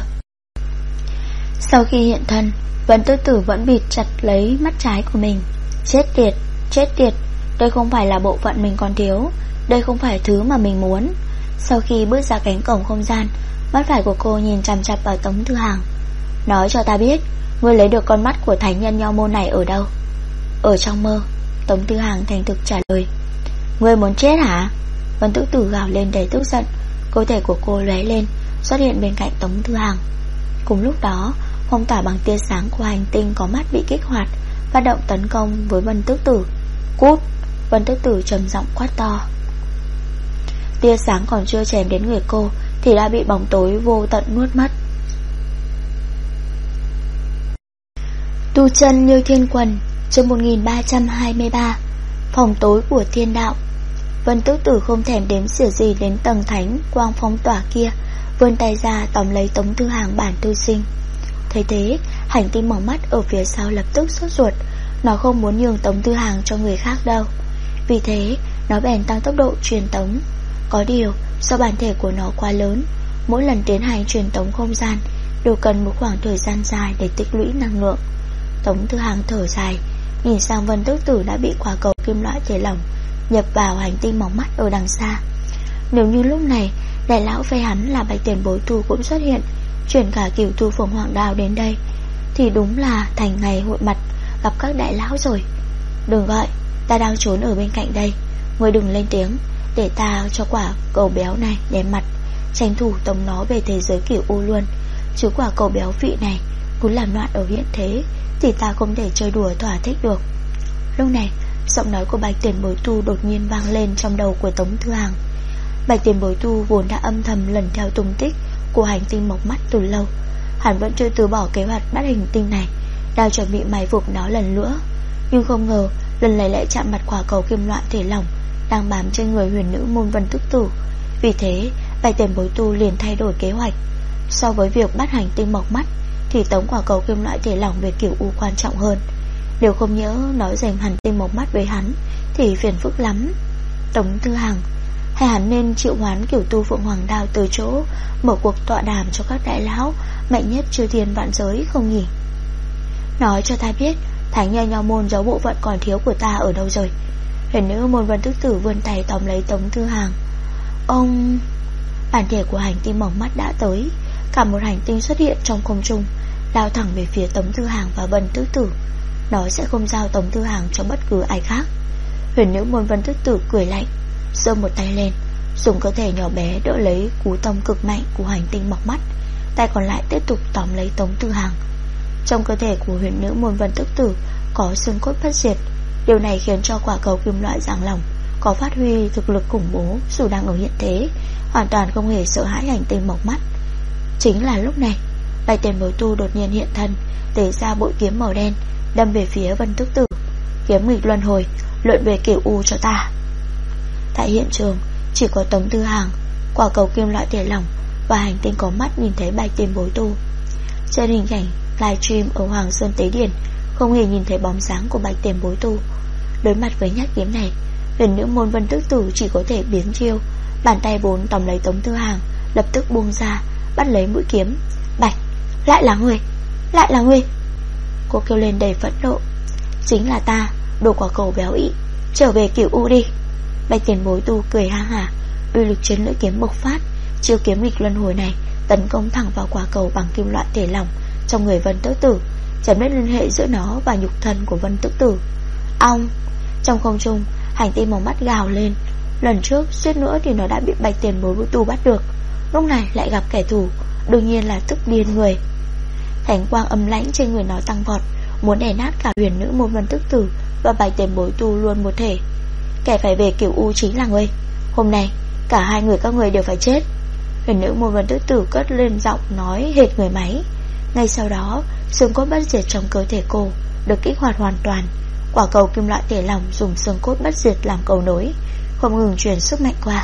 Sau khi hiện thân, Vân Tức Tử vẫn bịt chặt lấy mắt trái của mình. Chết tiệt, chết tiệt, đây không phải là bộ phận mình còn thiếu, đây không phải thứ mà mình muốn. Sau khi bước ra cánh cổng không gian, mắt phải của cô nhìn chằm chằm vào Tống Tư Hàng. Nói cho ta biết, ngươi lấy được con mắt của thánh nhân Nho Môn này ở đâu? Ở trong mơ, Tống Tư Hàng thành thực trả lời. Ngươi muốn chết hả? Vân Tức Tử gào lên đầy tức giận. Cơ thể của cô lóe lên, xuất hiện bên cạnh Tống Tư Hàng. Cùng lúc đó, phong tỏa bằng tia sáng của hành tinh có mắt bị kích hoạt, phát động tấn công với Vân Tức Tử. Cút! Vân Tức Tử trầm giọng quát to. Tia sáng còn chưa chém đến người cô thì đã bị bóng tối vô tận nuốt mất. Tu chân như thiên quần, chương 1323. Phòng tối của thiên đạo. Vân Tức Tử không thèm đếm xỉa gì đến tầng thánh quang phong tỏa kia, vươn tay ra tóm lấy Tống Tư Hàng bản tư sinh. Thấy thế, hành tinh mỏng mắt ở phía sau lập tức sốt ruột. Nó không muốn nhường Tống Tư Hàng cho người khác đâu. Vì thế, nó bèn tăng tốc độ truyền tống. Có điều, do bản thể của nó quá lớn, mỗi lần tiến hành truyền tống không gian đều cần một khoảng thời gian dài để tích lũy năng lượng. Tống Tư Hàng thở dài, nhìn sang Vân Tức Tử đã bị quả cầu kim loại thể lỏng nhập vào hành tinh mỏng mắt ở đằng xa. Nếu như lúc này đại lão phê hắn là Bạch Tiền Bối Tu cũng xuất hiện, chuyển cả Cửu Tu Phượng Hoàng Đao đến đây, thì đúng là thành ngày hội mặt gặp các đại lão rồi. Đừng gọi, ta đang trốn ở bên cạnh đây, ngươi đừng lên tiếng, để ta cho quả cầu béo này để mặt, tranh thủ tống nó về thế giới Cửu U luôn. Chứ quả cầu béo vị này cứ làm loạn ở hiện thế thì ta không thể chơi đùa thỏa thích được. Lúc này, giọng nói của Bạch Tiền Bối Tu đột nhiên vang lên trong đầu của Tống Tư Hàng. Bạch Tiền Bối Tu vốn đã âm thầm lần theo tung tích của hành tinh mộc mắt từ lâu. Hắn vẫn chưa từ bỏ kế hoạch bắt hành tinh này, đang chuẩn bị mai phục nó lần nữa. Nhưng không ngờ lần này lại chạm mặt quả cầu kim loại thể lỏng đang bám trên người huyền nữ Môn Vân Tức Tử. Vì thế, Bạch Tiền Bối Tu liền thay đổi kế hoạch. So với việc bắt hành tinh mộc mắt thì tống quả cầu kim loại thể lỏng về Cửu U quan trọng hơn. Nếu không nhớ nói giành hành tinh mộc mắt với hắn thì phiền phức lắm. Tống Tư Hàng, hay hắn nên triệu hoán Cửu Tu Phượng Hoàng Đao từ chỗ mở cuộc tọa đàm cho các đại lão mạnh nhất chư thiên vạn giới không nhỉ? Nói cho ta biết, thánh nhân Nho Môn giấu bộ phận còn thiếu của ta ở đâu rồi? Huyền nữ Môn Vân Tức Tử vươn tay tóm lấy Tống Tư Hàng. Ông... Bản thể của hành tinh mỏng mắt đã tới. Cả một hành tinh xuất hiện trong không trung, lao thẳng về phía Tống Tư Hàng và Vân Tức Tử. Nó sẽ không giao Tống Tư Hàng cho bất cứ ai khác. Huyền nữ Môn Vân Tức Tử cười lạnh, giơ một tay lên, dùng cơ thể nhỏ bé đỡ lấy cú tông cực mạnh của hành tinh mọc mắt. Tay còn lại tiếp tục tóm lấy Tống Tư Hàng. Trong cơ thể của huyền nữ Môn Vân Tức Tử có xương cốt bất diệt. Điều này khiến cho quả cầu kim loại dạng lỏng có phát huy thực lực khủng bố dù đang ở hiện thế, hoàn toàn không hề sợ hãi hành tinh mọc mắt. Chính là lúc này, Bạch Tiền Bối Tu đột nhiên hiện thân, tế ra bội kiếm màu đen, đâm về phía Vân Tức Tử. Kiếm nghịch luân hồi, luyện về Cửu U cho ta. Tại hiện trường chỉ có Tống Tư Hàng, quả cầu kim loại thể lỏng và hành tinh có mắt nhìn thấy Bạch Tiền Bối Tu. Trên hình ảnh livestream ở Hoàng Sơn Tế Điển không hề nhìn thấy bóng dáng của Bạch Tiền Bối Tu. Đối mặt với nhát kiếm này, Huyền nữ môn Vân Tức Tử chỉ có thể biến chiêu. Bàn tay vốn tóm lấy Tống Tư Hàng lập tức buông ra, bắt lấy mũi kiếm. Bạch, lại là ngươi, lại là ngươi. Cô kêu lên đầy phẫn nộ. Chính là ta, đồ quả cầu béo ị, trở về Cửu U đi. Bạch Tiền Bối Tu cười ha hả, uy lực trên lưỡi kiếm bộc phát. Chiêu kiếm nghịch luân hồi này tấn công thẳng vào quả cầu bằng kim loại thể lỏng trong người Vân Tức Tử, chém đứt liên hệ giữa nó và nhục thân của Vân Tức Tử. Ong! Trong không trung, hành tinh màu mắt gào lên. Lần trước suýt nữa thì nó đã bị Bạch Tiền Bối Tu bắt được, lúc này lại gặp kẻ thù, đương nhiên là tức điên người. Thánh quang âm lãnh trên người nó tăng vọt, muốn đè nát cả huyền nữ môn Vân Tức Tử và Bạch Tiền Bối Tu luôn một thể. Kẻ phải về Cửu U chính là ngươi. Hôm nay cả hai người các ngươi đều phải chết. Huyền nữ môn Vân Tức Tử cất lên giọng nói hệt người máy. Ngay sau đó, xương cốt bất diệt trong cơ thể cô được kích hoạt hoàn toàn. Quả cầu kim loại thể lỏng dùng xương cốt bất diệt làm cầu nối, không ngừng truyền sức mạnh qua.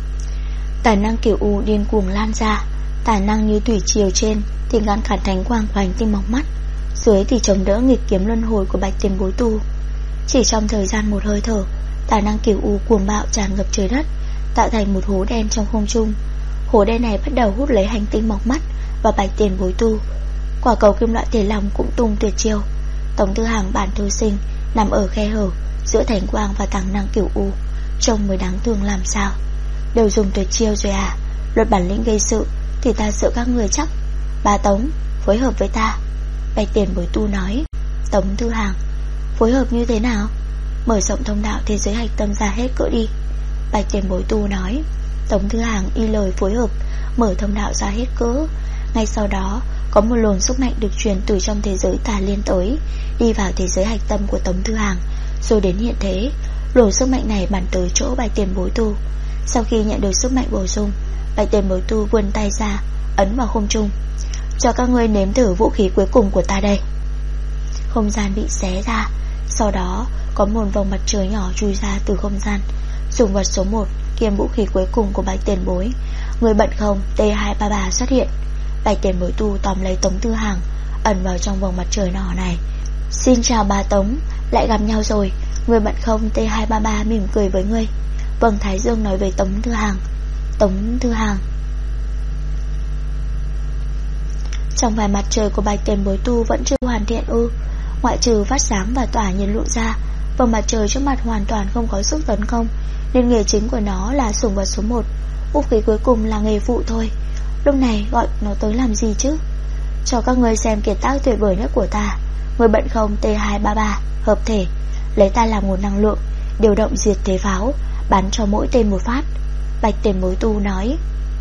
Tài năng Cửu U điên cuồng lan ra. Tài năng như thủy triều trên thì ngăn cản thánh quang của hành tinh mỏng mắt, dưới thì chống đỡ nghịch kiếm luân hồi của Bạch Tiền Bối Tu. Chỉ trong thời gian một hơi thở, tài năng Cửu U cuồng bạo tràn ngập trời đất, tạo thành một hố đen trong không trung. Hố đen này bắt đầu hút lấy hành tinh mỏng mắt và Bạch Tiền Bối Tu. Quả cầu kim loại thể lỏng cũng tung tuyệt chiêu. Tống Tư Hàng bản thư sinh nằm ở khe hở giữa thánh quang và tài năng Cửu U, trông mới đáng thương làm sao. Đều dùng tuyệt chiêu rồi à? Luật bản lĩnh gây sự thì ta sợ các người chắc. Bà Tống, phối hợp với ta. Bạch Tiền Bối Tu nói. Tống Tư Hàng, phối hợp như thế nào? Mở rộng thông đạo thế giới hạch tâm ra hết cỡ đi. Bạch Tiền Bối Tu nói. Tống Tư Hàng y lời phối hợp, mở thông đạo ra hết cỡ. Ngay sau đó có một luồng sức mạnh được truyền từ trong thế giới tà liên tới, đi vào thế giới hạch tâm của Tống Tư Hàng, rồi đến hiện thế. Luồng sức mạnh này bắn tới chỗ Bạch Tiền Bối Tu. Sau khi nhận được sức mạnh bổ sung, Bạch Tiền Bối Tu vươn tay ra, ấn vào không trung. Cho các ngươi nếm thử vũ khí cuối cùng của ta đây. Không gian bị xé ra. Sau đó có một vòng mặt trời nhỏ chui ra từ không gian. Dùng vật số 1 kiêm vũ khí cuối cùng của Bạch Tiền Bối. Người bận không T233 xuất hiện. Bạch Tiền Bối Tu tóm lấy Tống Tư Hàng, ẩn vào trong vòng mặt trời nhỏ này. Xin chào bà Tống, lại gặp nhau rồi. Người bận không T233 mỉm cười với ngươi. Vâng, Thái Dương nói với Tống Tư Hàng. Tống Tư Hàng. Trong vài mặt trời của Bạch Tiền Bối Tu vẫn chưa hoàn thiện ư? Ngoại trừ phát sáng và tỏa nhiệt lượng ra, vòng mặt trời trước mặt hoàn toàn không có sức tấn công, nên nghề chính của nó là sủng vật số 1. Vũ khí cuối cùng là nghề phụ thôi. Lúc này gọi nó tới làm gì chứ? Cho các ngươi xem kiệt tác tuyệt vời nhất của ta. Người bận không T233 hợp thể, lấy ta làm nguồn năng lượng, điều động diệt thế pháo, bắn cho mỗi tên một phát. Bạch Tiền Bối Tu nói.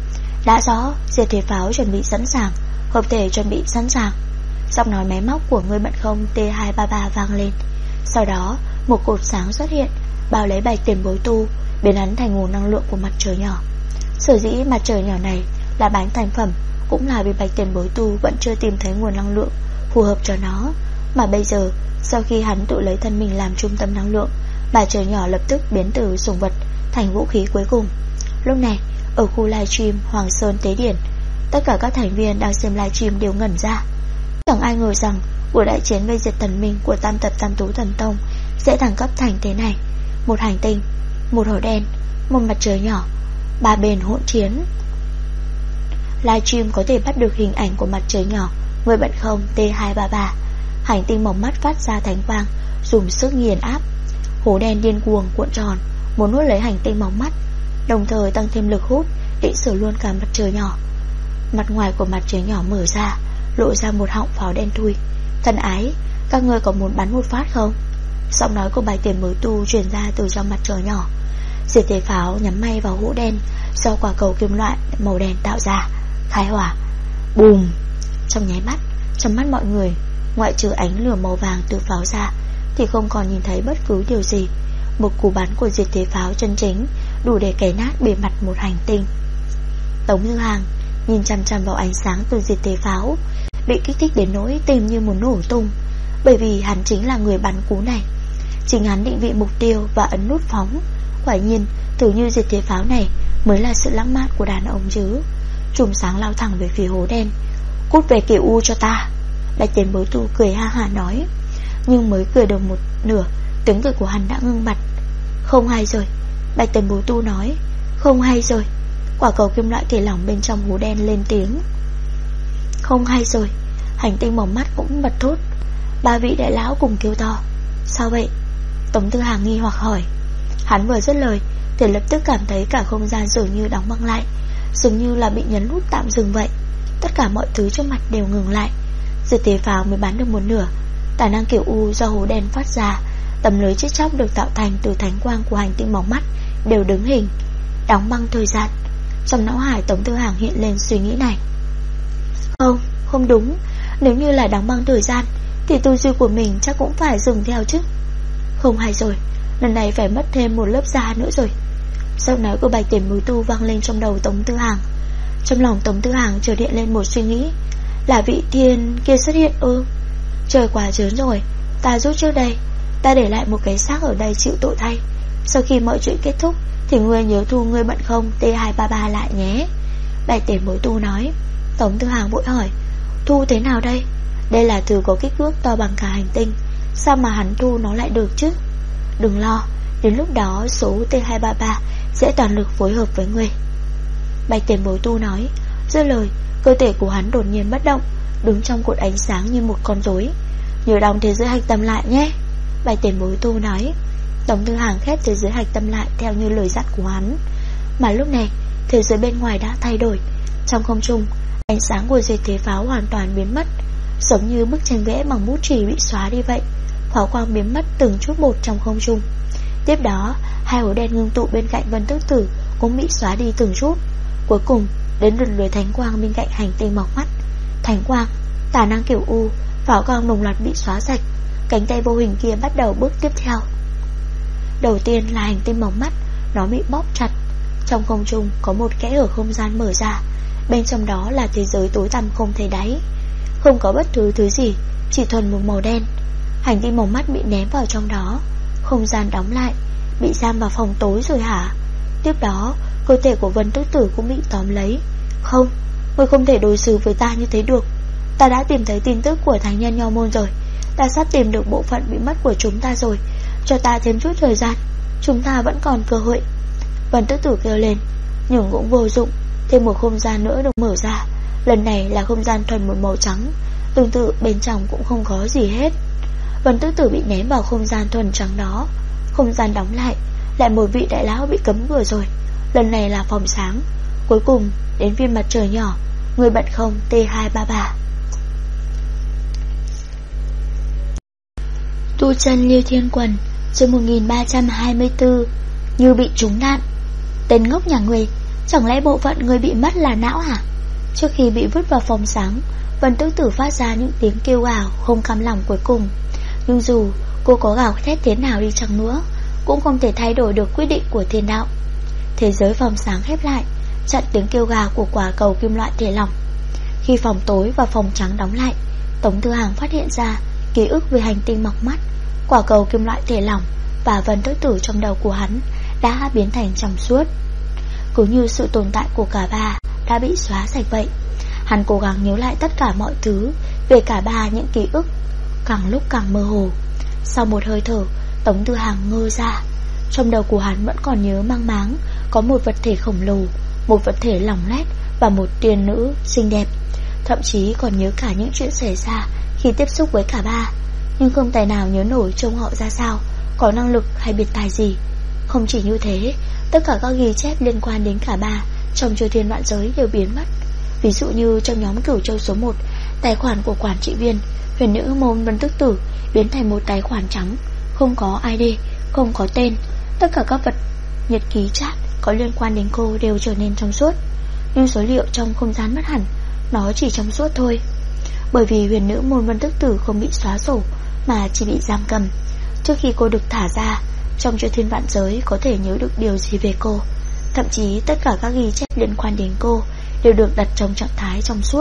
Đã rõ, diệt thế pháo chuẩn bị sẵn sàng, hợp thể chuẩn bị sẵn sàng. Giọng nói máy móc của người bận không T233 vang lên. Sau đó một cột sáng xuất hiện, bao lấy Bạch Tiền Bối Tu, biến hắn thành nguồn năng lượng của mặt trời nhỏ. Sở dĩ mặt trời nhỏ này là bán thành phẩm cũng là vì Bạch Tiền Bối Tu vẫn chưa tìm thấy nguồn năng lượng phù hợp cho nó. Mà bây giờ, sau khi hắn tự lấy thân mình làm trung tâm năng lượng, mặt trời nhỏ lập tức biến từ sủng vật thành vũ khí cuối cùng. Lúc này, ở khu livestream Hoàng Sơn Tế Điển, tất cả các thành viên đang xem livestream đều ngẩn ra. Chẳng ai ngờ rằng buổi đại chiến vây diệt thần minh của Tam Tập Tam Tú Thần Tông sẽ thăng cấp thành thế này. Một hành tinh, một hố đen, một mặt trời nhỏ, ba bên hỗn chiến. Livestream có thể bắt được hình ảnh của mặt trời nhỏ, người bận không T233. Hành tinh mỏng mắt phát ra thánh quang, dùng sức nghiền áp. Hố đen điên cuồng cuộn tròn, muốn nuốt lấy hành tinh mỏng mắt, đồng thời tăng thêm lực hút, định sửa luôn cả mặt trời nhỏ. Mặt ngoài của mặt trời nhỏ mở ra, lộ ra một họng pháo đen thui. Thân ái, các ngươi có muốn bắn một phát không? Giọng nói của Bạch Tiền Bối Tu truyền ra từ trong mặt trời nhỏ. Diệt thế pháo nhắm ngay vào hũ đen do quả cầu kim loại màu đen tạo ra, khai hỏa. Bùm! Trong nháy mắt, trong mắt mọi người, ngoại trừ ánh lửa màu vàng từ pháo ra thì không còn nhìn thấy bất cứ điều gì. Một cú bắn của diệt thế pháo chân chính đủ để cày nát bề mặt một hành tinh. Tống Tư Hàng nhìn chằm chằm vào ánh sáng từ diệt thế pháo, bị kích thích đến nỗi tim như muốn nổ tung. Bởi vì hắn chính là người bắn cú này, chính hắn định vị mục tiêu và ấn nút phóng. Quả nhiên, tưởng như diệt thế pháo này mới là sự lãng mạn của đàn ông chứ. Chùm sáng lao thẳng về phía hố đen. Cút về Cửu U cho ta. Bạch Tiền Bối Tu cười ha hả nói. Nhưng mới cười được một nửa, tiếng cười của hắn đã ngưng bặt. Không hay rồi, Bạch Tiền Bối Tu nói. Không hay rồi. Quả cầu kim loại thể lỏng bên trong hố đen lên tiếng. Không hay rồi. Hành tinh mỏng mắt cũng bật thốt. Ba vị đại lão cùng kêu to. Sao vậy? Tống Tư Hàng nghi hoặc hỏi. Hắn vừa dứt lời thì lập tức cảm thấy cả không gian dường như đóng băng lại, dường như là bị nhấn nút tạm dừng vậy. Tất cả mọi thứ trước mặt đều ngừng lại. Giờ tế pháo mới bắn được một nửa. Tài năng kiểu U do hố đen phát ra, tấm lưới chết chóc được tạo thành từ thánh quang của hành tinh mỏng mắt đều đứng hình. Đóng băng thời gian. Trong não hải Tống Tư Hàng hiện lên suy nghĩ này. Không đúng. Nếu như là đóng băng thời gian thì tư duy của mình chắc cũng phải dừng theo chứ. Không hay rồi, lần này phải mất thêm một lớp da nữa rồi. Giọng nói của Bạch Tiền Bối Tu vang lên trong đầu Tống Tư Hàng. Trong lòng Tống Tư Hàng chợt hiện lên một suy nghĩ. Là vị thiên kia xuất hiện ư? Trời quá chớn rồi. Ta rút trước đây. Ta để lại một cái xác ở đây chịu tội thay. Sau khi mọi chuyện kết thúc thì ngươi nhớ thu ngươi bận không T233 lại nhé. Bạch Tiền Bối Tu nói. Tống Tư Hàng vội hỏi. Thu thế nào đây? Đây là thứ có kích thước to bằng cả hành tinh. Sao mà hắn thu nó lại được chứ? Đừng lo, đến lúc đó số T233 sẽ toàn lực phối hợp với ngươi. Bạch Tiền Bối Tu nói. Dứt lời, cơ thể của hắn đột nhiên bất động, đứng trong cột ánh sáng như một con rối. Nhớ đóng thế giới hạch tâm lại nhé. Bạch Tiền Bối Tu nói. Tống Tư Hàng khép thế giới hạch tâm lại theo như lời dặn của hắn. Mà lúc này thế giới bên ngoài đã thay đổi. Trong không trung, ánh sáng của dây thế pháo hoàn toàn biến mất, giống như bức tranh vẽ bằng bút chì bị xóa đi vậy. Pháo quang biến mất từng chút một trong không trung. Tiếp đó, hai hố đen ngưng tụ bên cạnh Vân Tước Tử cũng bị xóa đi từng chút. Cuối cùng đến lượt lưới thánh quang bên cạnh hành tinh mỏng mắt. Thánh quang, tà năng kiểu U, pháo quang đồng loạt bị xóa sạch. Cánh tay vô hình kia bắt đầu bước tiếp theo. Đầu tiên là hành tinh mỏng mắt, nó bị bóp chặt. Trong không trung có một kẽ hở không gian mở ra. Bên trong đó là thế giới tối tăm không thấy đáy. Không có bất cứ thứ gì, chỉ thuần một màu đen. Hành tinh mỏng mắt bị ném vào trong đó. Không gian đóng lại. Bị giam vào phòng tối rồi hả? Tiếp đó cơ thể của Vân Tước Tử cũng bị tóm lấy. Không, ngươi không thể đối xử với ta như thế được. Ta đã tìm thấy tin tức của thánh nhân Nho Môn rồi. Ta sắp tìm được bộ phận bị mất của chúng ta rồi. Cho ta thêm chút thời gian, chúng ta vẫn còn cơ hội. Vân Tước Tử kêu lên. Nhưng cũng vô dụng. Thêm một không gian nữa được mở ra. Lần này là không gian thuần một màu trắng. Tương tự bên trong cũng không có gì hết. Vân Tước Tử bị ném vào không gian thuần trắng đó. Không gian đóng lại. Lại một vị đại lão bị cấm vừa rồi. Lần này là phòng sáng. Cuối cùng đến viên mặt trời nhỏ. Người bận không T233. Tu chân Liêu Thiên Quần, chương 1324. Như bị trúng đạn. Tên ngốc nhà người, chẳng lẽ bộ phận người bị mất là não hả? Trước khi bị vứt vào phòng sáng, Vân Tước Tử phát ra những tiếng kêu gào không cam lòng cuối cùng. Nhưng dù cô có gào thét thế nào đi chăng nữa, cũng không thể thay đổi được quyết định của thiên đạo. Thế giới phòng sáng khép lại, chặn tiếng kêu gào của quả cầu kim loại thể lỏng. Khi phòng tối và phòng trắng đóng lại, Tống Tư Hàng phát hiện ra ký ức về hành tinh mỏng mắt, quả cầu kim loại thể lỏng và Vân Tước Tử trong đầu của hắn đã biến thành trong suốt. Cứ như sự tồn tại của cả ba đã bị xóa sạch vậy. Hắn cố gắng nhớ lại tất cả mọi thứ về cả ba, những ký ức càng lúc càng mơ hồ. Sau một hơi thở, Tống Tư Hàng ngơ ra. Trong đầu của hắn vẫn còn nhớ mang máng có một vật thể khổng lồ, một vật thể lỏng lét và một tiên nữ xinh đẹp. Thậm chí còn nhớ cả những chuyện xảy ra khi tiếp xúc với cả ba. Nhưng không tài nào nhớ nổi trông họ ra sao, có năng lực hay biệt tài gì. Không chỉ như thế, tất cả các ghi chép liên quan đến cả ba trong Chư Thiên Vạn Giới đều biến mất. Ví dụ như trong nhóm Cửu Châu số 1, tài khoản của quản trị viên huyền nữ môn Vân Tước Tử biến thành một tài khoản trắng, không có ID, không có tên. Tất cả các vật nhật ký chat có liên quan đến cô đều trở nên trong suốt. Nhưng số liệu trong không gian mất hẳn, nó chỉ trong suốt thôi. Bởi vì huyền nữ môn Vân Tước Tử không bị xóa sổ mà chỉ bị giam cầm. Trước khi cô được thả ra, trong Chư Thiên Vạn Giới có thể nhớ được điều gì về cô. Thậm chí tất cả các ghi chép liên quan đến cô đều được đặt trong trạng thái trong suốt.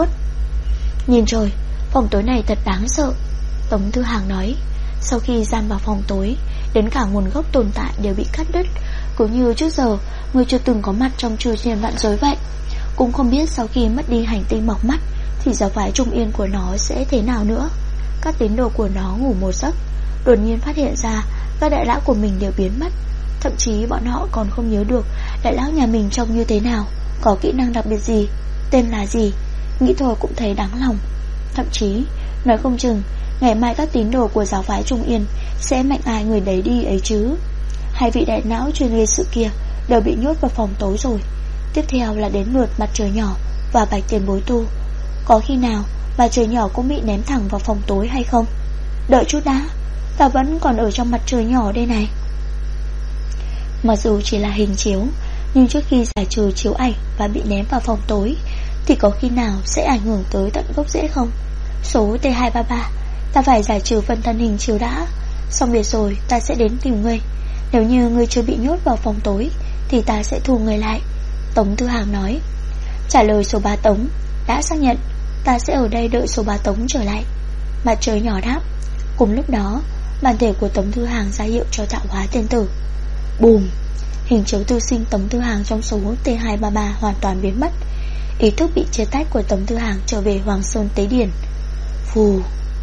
Nhìn rồi, phòng tối này thật đáng sợ, Tống Tư Hàng nói. Sau khi giam vào phòng tối, đến cả nguồn gốc tồn tại đều bị cắt đứt. Cứ như trước giờ người chưa từng có mặt trong Chư Thiên Vạn Giới vậy. Cũng không biết sau khi mất đi hành tinh mọc mắt thì giáo phái trung yên của nó sẽ thế nào nữa. Các tín đồ của nó ngủ một giấc, đột nhiên phát hiện ra các đại lão của mình đều biến mất. Thậm chí bọn họ còn không nhớ được đại lão nhà mình trông như thế nào, có kỹ năng đặc biệt gì, tên là gì. Nghĩ thôi cũng thấy đáng lòng. Thậm chí nói không chừng ngày mai các tín đồ của giáo phái Trung Yên sẽ mạnh ai người đấy đi ấy chứ. Hai vị đại não chuyên gây sự kia đều bị nhốt vào phòng tối rồi. Tiếp theo là đến lượt Mặt Trời Nhỏ và Bạch Tiền Bối tu. Có khi nào Mặt Trời Nhỏ cũng bị ném thẳng vào phòng tối hay không? Đợi chút đã, ta vẫn còn ở trong Mặt Trời Nhỏ đây này. Mặc dù chỉ là hình chiếu, nhưng trước khi giải trừ chiếu ảnh và bị ném vào phòng tối thì có khi nào sẽ ảnh hưởng tới tận gốc rễ không? Số T233, ta phải giải trừ phân thân hình chiếu đã. Xong việc rồi ta sẽ đến tìm ngươi. Nếu như ngươi chưa bị nhốt vào phòng tối thì ta sẽ thu ngươi lại. Tống Tư Hàng nói. Trả lời số 3 Tống. Đã xác nhận, ta sẽ ở đây đợi số 3 Tống trở lại. Mặt Trời Nhỏ đáp. Cùng lúc đó, bản thể của Tống Tư Hàng ra hiệu cho tạo hóa tiên tử. Bùm. Hình chiếu tư sinh Tống Tư Hàng trong số T233 hoàn toàn biến mất. Ý thức bị chia tách của Tống Tư Hàng trở về Hoàng Sơn Tế Điển. Phù.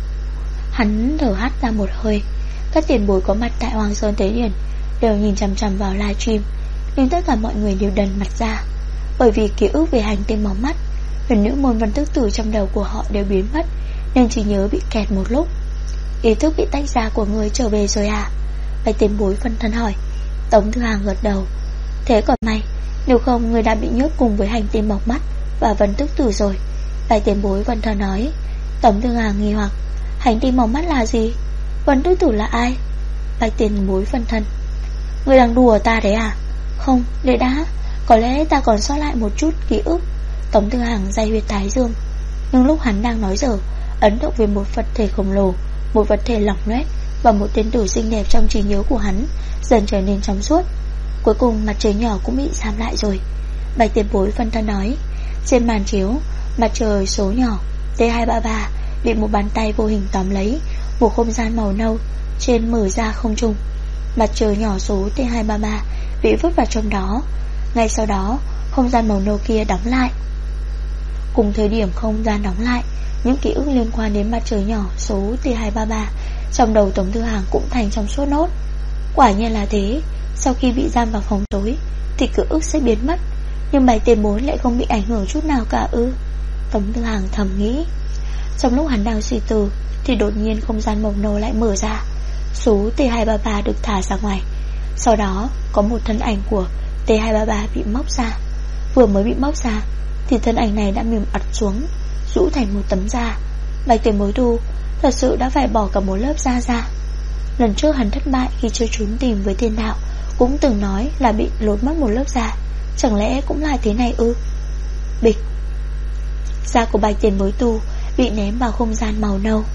Hắn thở hắt ra một hơi. Các tiền bối có mặt tại Hoàng Sơn Tế Điển đều nhìn chằm chằm vào livestream, nhưng tất cả mọi người đều đần mặt ra. Bởi vì ký ức về hành tinh máu mắt, huyền nữ môn văn tức tử trong đầu của họ đều biến mất, nên trí nhớ bị kẹt một lúc. Ý thức bị tách ra của người trở về rồi à? Bạch tiền bối phân thân hỏi. Tống Tư Hàng gật đầu. Thế còn may, nếu không người đã bị nhốt cùng với hành tinh mọc mắt và văn tức tử rồi. Bạch tiền bối phân thân nói. Tống Tư Hàng nghi hoặc. Hành tinh mọc mắt là gì? Văn tức tử là ai? Bạch tiền bối phân thân. Người đang đùa ta đấy à? Không, để đã, có lẽ ta còn sót lại một chút ký ức. Tống Tư Hàng day huyệt thái dương. Nhưng lúc hắn đang nói dở, ấn động về một vật thể khổng lồ, một vật thể lỏng loét và một tên tử xinh đẹp trong trí nhớ của hắn dần trở nên trong suốt. Cuối cùng Mặt Trời Nhỏ cũng bị giam lại rồi. Bạch tiền bối phân thân nói. Trên màn chiếu, mặt trời số nhỏ T233 bị một bàn tay vô hình tóm lấy, một không gian màu nâu trên mở ra không trung. Mặt trời nhỏ số T233 bị vứt vào trong đó. Ngay sau đó, không gian màu nâu kia đóng lại. Cùng thời điểm không gian đóng lại, những ký ức liên quan đến mặt trời nhỏ số T233 trong đầu Tống Tư Hàng cũng thành trong suốt nốt. Quả nhiên là thế, sau khi bị giam vào phòng tối thì ký ức sẽ biến mất, nhưng Bạch tiền bối lại không bị ảnh hưởng chút nào cả ư? Tống Tư Hàng thầm nghĩ. Trong lúc hắn đang suy tư thì đột nhiên không gian màu nâu lại mở ra. Số T233 được thả ra ngoài. Sau đó có một thân ảnh của T233 bị móc ra. Vừa mới bị móc ra thì thân ảnh này đã mềm ặt xuống, rũ thành một tấm da. Bạch tiền bối tu thật sự đã phải bỏ cả một lớp da ra. Lần trước hắn thất bại khi chơi trốn tìm với thiên đạo cũng từng nói là bị lột mất một lớp da. Chẳng lẽ cũng là thế này ư? Bịch. Da của Bạch tiền bối tu bị ném vào không gian màu nâu.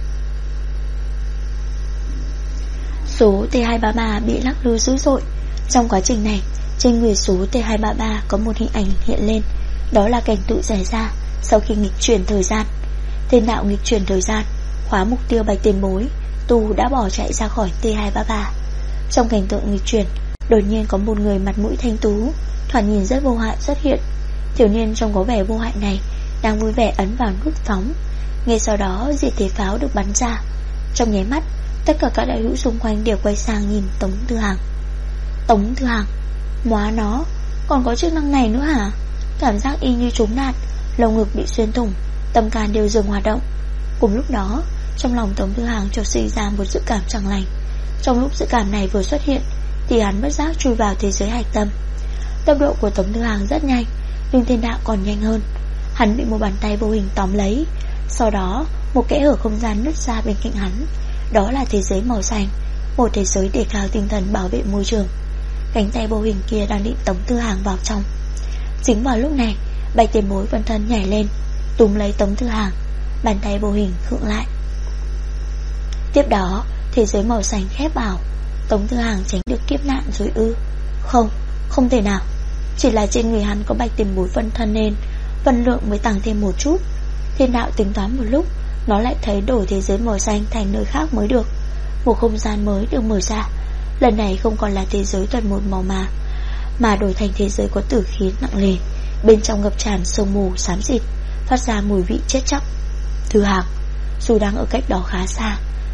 Số T233 bị lắc lư dữ dội. Trong quá trình này, trên người số T233 có một hình ảnh hiện lên. Đó là cảnh tượng xảy ra sau khi nghịch chuyển thời gian. Thiên đạo nghịch chuyển thời gian khóa mục tiêu Bạch tiền bối tu đã bỏ chạy ra khỏi T233. Trong cảnh tượng nghịch chuyển, đột nhiên có một người mặt mũi thanh tú, thoạt nhìn rất vô hại xuất hiện. Thiếu niên trông có vẻ vô hại này đang vui vẻ ấn vào nút phóng. Ngay sau đó diệt thế pháo được bắn ra. Trong nháy mắt, tất cả các đại hữu xung quanh đều quay sang nhìn Tống Tư Hàng. Tống Tư Hàng, móa nó, còn có chức năng này nữa hả? Cảm giác y như trúng đạn, lồng ngực bị xuyên thủng, tâm can đều dừng hoạt động. Cùng lúc đó, trong lòng Tống Tư Hàng chợt sinh ra một dự cảm chẳng lành. Trong lúc dự cảm này vừa xuất hiện thì hắn bất giác chui vào thế giới hạch tâm. Tốc độ của Tống Tư Hàng rất nhanh, nhưng thiên đạo còn nhanh hơn. Hắn bị một bàn tay vô hình tóm lấy. Sau đó một kẽ hở không gian nứt ra bên cạnh hắn. Đó là thế giới màu xanh, một thế giới đề cao tinh thần bảo vệ môi trường. Cánh tay vô hình kia đang định Tống Tư Hàng vào trong. Chính vào lúc này, Bạch tiền bối phân thân nhảy lên, túm lấy Tống Tư Hàng. Bàn tay vô hình khựng lại. Tiếp đó, thế giới màu xanh khép vào. Tống Tư Hàng tránh được kiếp nạn rồi ư? Không, không thể nào. Chỉ là trên người hắn có Bạch tiền bối phân thân nên phân lượng mới tăng thêm một chút. Thiên đạo tính toán một lúc, nó lại thấy đổi thế giới màu xanh thành nơi khác mới được. Một không gian mới được mở ra. Lần này không còn là thế giới toàn một màu mà đổi thành thế giới có tử khí nặng nề. Bên trong ngập tràn sương mù xám xịt, phát ra mùi vị chết chóc. Tư Hàng, dù đang ở cách đó khá xa,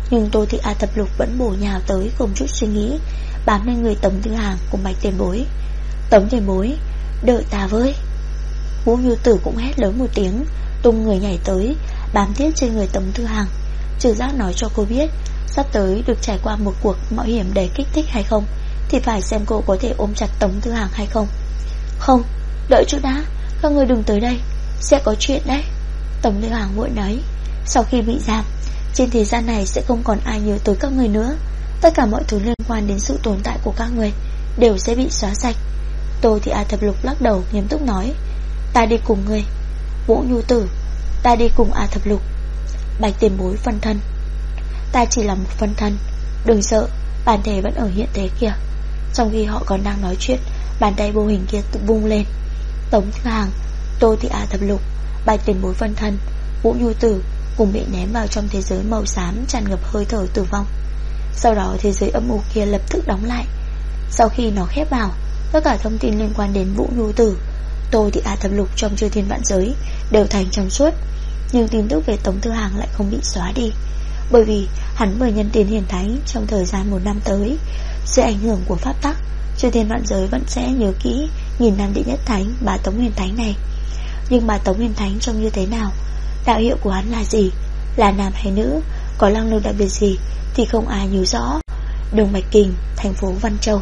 Nhưng Tô Thị A Thập Lục vẫn bổ nhào tới không chút suy nghĩ, bám lên người Tống Tư Hàng cùng Bạch Tiền Bối. Tống Tiền Bối, đợi ta với. Vũ Như Tử cũng hét lớn một tiếng, tung người nhảy tới, bám thiết trên người Tống Tư Hàng. Trừ giác nói cho cô biết, sắp tới được trải qua một cuộc mạo hiểm đầy kích thích hay không, thì phải xem cô có thể ôm chặt Tống Tư Hàng hay không. Không, đợi chút đã, các người đừng tới đây, sẽ có chuyện đấy. Tống Tư Hàng vội nói, sau khi bị giam, trên thế gian này sẽ không còn ai nhớ tới các người nữa. Tất cả mọi thứ liên quan đến sự tồn tại của các người đều sẽ bị xóa sạch. Tô Thị A Thập Lục lắc đầu nghiêm túc nói, ta đi cùng người. Vũ Nhu Tử, ta đi cùng A Thập Lục. Bạch Tiền Bối phân thân, ta chỉ là một phân thân, đừng sợ, bản thể vẫn ở hiện thế kia. Trong khi họ còn đang nói chuyện, bàn tay vô hình kia tự vung lên. Tống Tư Hàng, Tô Thị A Thập Lục, Bạch Tiền Bối phân thân, Vũ Nhu Tử cùng bị ném vào trong thế giới màu xám tràn ngập hơi thở tử vong. Sau đó thế giới âm u kia lập tức đóng lại. Sau khi nó khép vào, tất cả thông tin liên quan đến Vũ Nhu Tử, Tô Thị A Thập Lục trong chư thiên vạn giới đều thành trong suốt. Nhưng tin tức về Tống Tư Hàng lại không bị xóa đi, bởi vì hắn vừa nhân tiền hiển thánh trong thời gian 1 năm tới. Dưới ảnh hưởng của pháp tắc, chư thiên vạn giới vẫn sẽ nhớ kỹ 1000 năm đệ nhất thánh Bá Tống Huyền Thánh này. Nhưng Bá Tống Huyền Thánh trông như thế nào, đạo hiệu của hắn là gì, là nam hay nữ, có năng lực đặc biệt gì thì không ai nhớ rõ. Đông Bạch Kình, thành phố Văn Châu.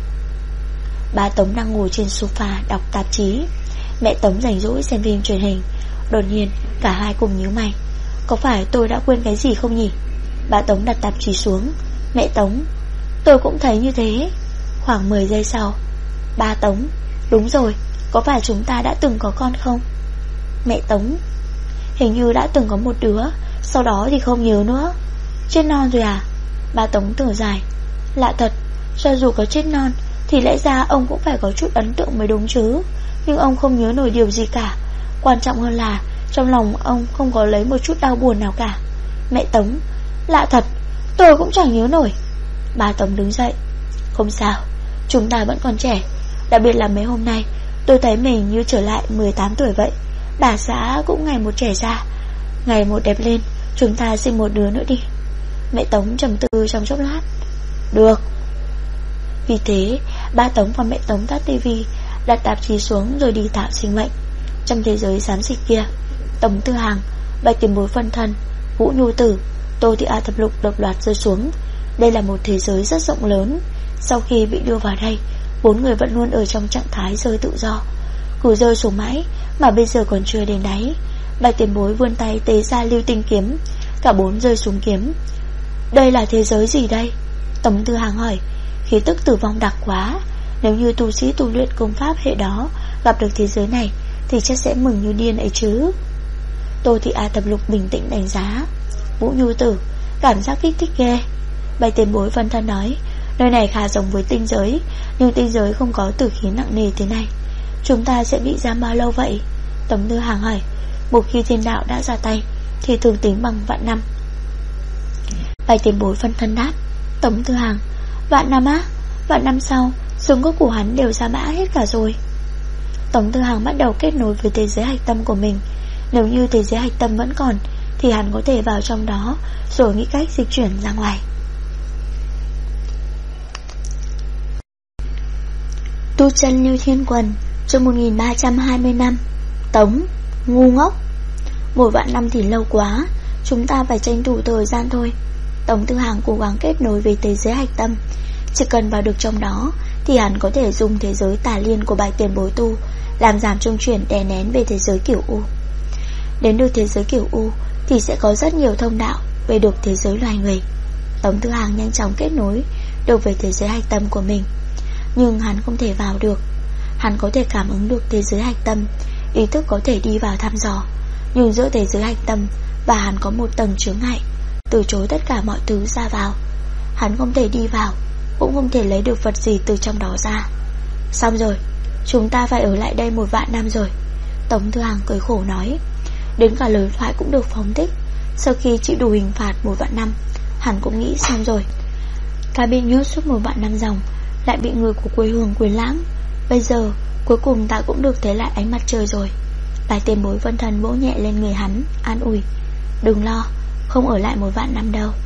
Bá Tống đang ngồi trên sofa đọc tạp chí, mẹ Tống rảnh rỗi xem phim truyền hình. Đột nhiên cả hai cùng nhíu mày, có phải tôi đã quên cái gì không nhỉ? Bá Tống đặt tạp chí xuống, mẹ Tống, tôi cũng thấy như thế. Khoảng 10 giây sau, ba Tống, đúng rồi, có phải chúng ta đã từng có con không? Mẹ Tống, hình như đã từng có một đứa, sau đó thì không nhớ nữa. Chết non rồi à? Ba Tống thở dài, lạ thật, cho dù có chết non thì lẽ ra ông cũng phải có chút ấn tượng mới đúng chứ. Nhưng ông không nhớ nổi điều gì cả. Quan trọng hơn là trong lòng ông không có lấy một chút đau buồn nào cả. Mẹ Tống, lạ thật, tôi cũng chẳng nhớ nổi. Ba Tống đứng dậy, không sao, chúng ta vẫn còn trẻ. Đặc biệt là mấy hôm nay tôi thấy mình như trở lại 18 tuổi vậy. Bà xã cũng ngày một trẻ ra, ngày một đẹp lên. Chúng ta sinh một đứa nữa đi. Mẹ Tống trầm tư trong chốc lát, được. Vì thế ba Tống và mẹ Tống tắt tivi, đặt tạp chí xuống rồi đi tạo sinh mệnh. Trong thế giới xám xịt kia, Tống Tư Hàng, Bạch Tiền Bối phân thân, Vũ Nhu Tử, Tô Thị A Thập Lục độc loạt rơi xuống. Đây là một thế giới rất rộng lớn. Sau khi bị đưa vào đây, 4 người vẫn luôn ở trong trạng thái rơi tự do, cứ rơi xuống mãi mà bây giờ còn chưa đến đáy. Bạch Tiền Bối vươn tay tế ra lưu tinh kiếm, cả 4 rơi xuống kiếm. Đây là thế giới gì đây? Tống Tư Hàng hỏi. Khí tức tử vong đặc quá, nếu như tu sĩ tu luyện công pháp hệ đó gặp được thế giới này thì chắc sẽ mừng như điên ấy chứ. Tô Thị A Thập Lục bình tĩnh đánh giá. Vũ Nhu Tử, cảm giác kích thích ghê. Bạch Tiền Bối phân thân nói, nơi này khá giống với tinh giới, nhưng tinh giới không có tử khí nặng nề thế này. Chúng ta sẽ bị giam bao lâu vậy? Tống Tư Hàng hỏi. Một khi thiên đạo đã ra tay thì thường tính bằng vạn năm. Bạch Tiền Bối phân thân đáp. Tống Tư Hàng, vạn năm á? Vạn năm sau xương cốt của hắn đều ra bã hết cả rồi. Tống Tư Hàng bắt đầu kết nối với thế giới hạch tâm của mình. Nếu như thế giới hạch tâm vẫn còn thì hắn có thể vào trong đó rồi nghĩ cách dịch chuyển ra ngoài. Tu chân Lưu Thiên Quần, chương 1320 năm. Tống, ngu ngốc. 1 vạn năm thì lâu quá, chúng ta phải tranh thủ thời gian thôi. Tống Tư Hàng cố gắng kết nối với thế giới hạch tâm. Chỉ cần vào được trong đó thì hắn có thể dùng thế giới tà liên của Bạch Tiền Bối tu làm giảm trung chuyển đè nén về thế giới Cửu U. Đến được thế giới Cửu U thì sẽ có rất nhiều thông đạo về được thế giới loài người. Tống Tư Hàng nhanh chóng kết nối được với thế giới hạch tâm của mình. Nhưng hắn không thể vào được. Hắn có thể cảm ứng được thế giới hạch tâm, ý thức có thể đi vào thăm dò, nhưng giữa thế giới hạch tâm và hắn có một tầng chướng ngại, từ chối tất cả mọi thứ ra vào. Hắn không thể đi vào, cũng không thể lấy được vật gì từ trong đó ra. Xong rồi, chúng ta phải ở lại đây 1 vạn năm rồi. Tống Tư Hàng cười khổ nói. Đến cả lời thoại cũng được phóng thích. Sau khi chịu đủ hình phạt 1 vạn năm, hắn cũng nghĩ xong rồi. Ta bị nhốt suốt 1 vạn năm dòng, lại bị người của quê hương quyền lãng. Bây giờ cuối cùng ta cũng được thấy lại ánh mặt trời rồi. Bạch Tiền Bối phân thân vỗ nhẹ lên người hắn, an ủi. Đừng lo, không ở lại 1 vạn năm đâu.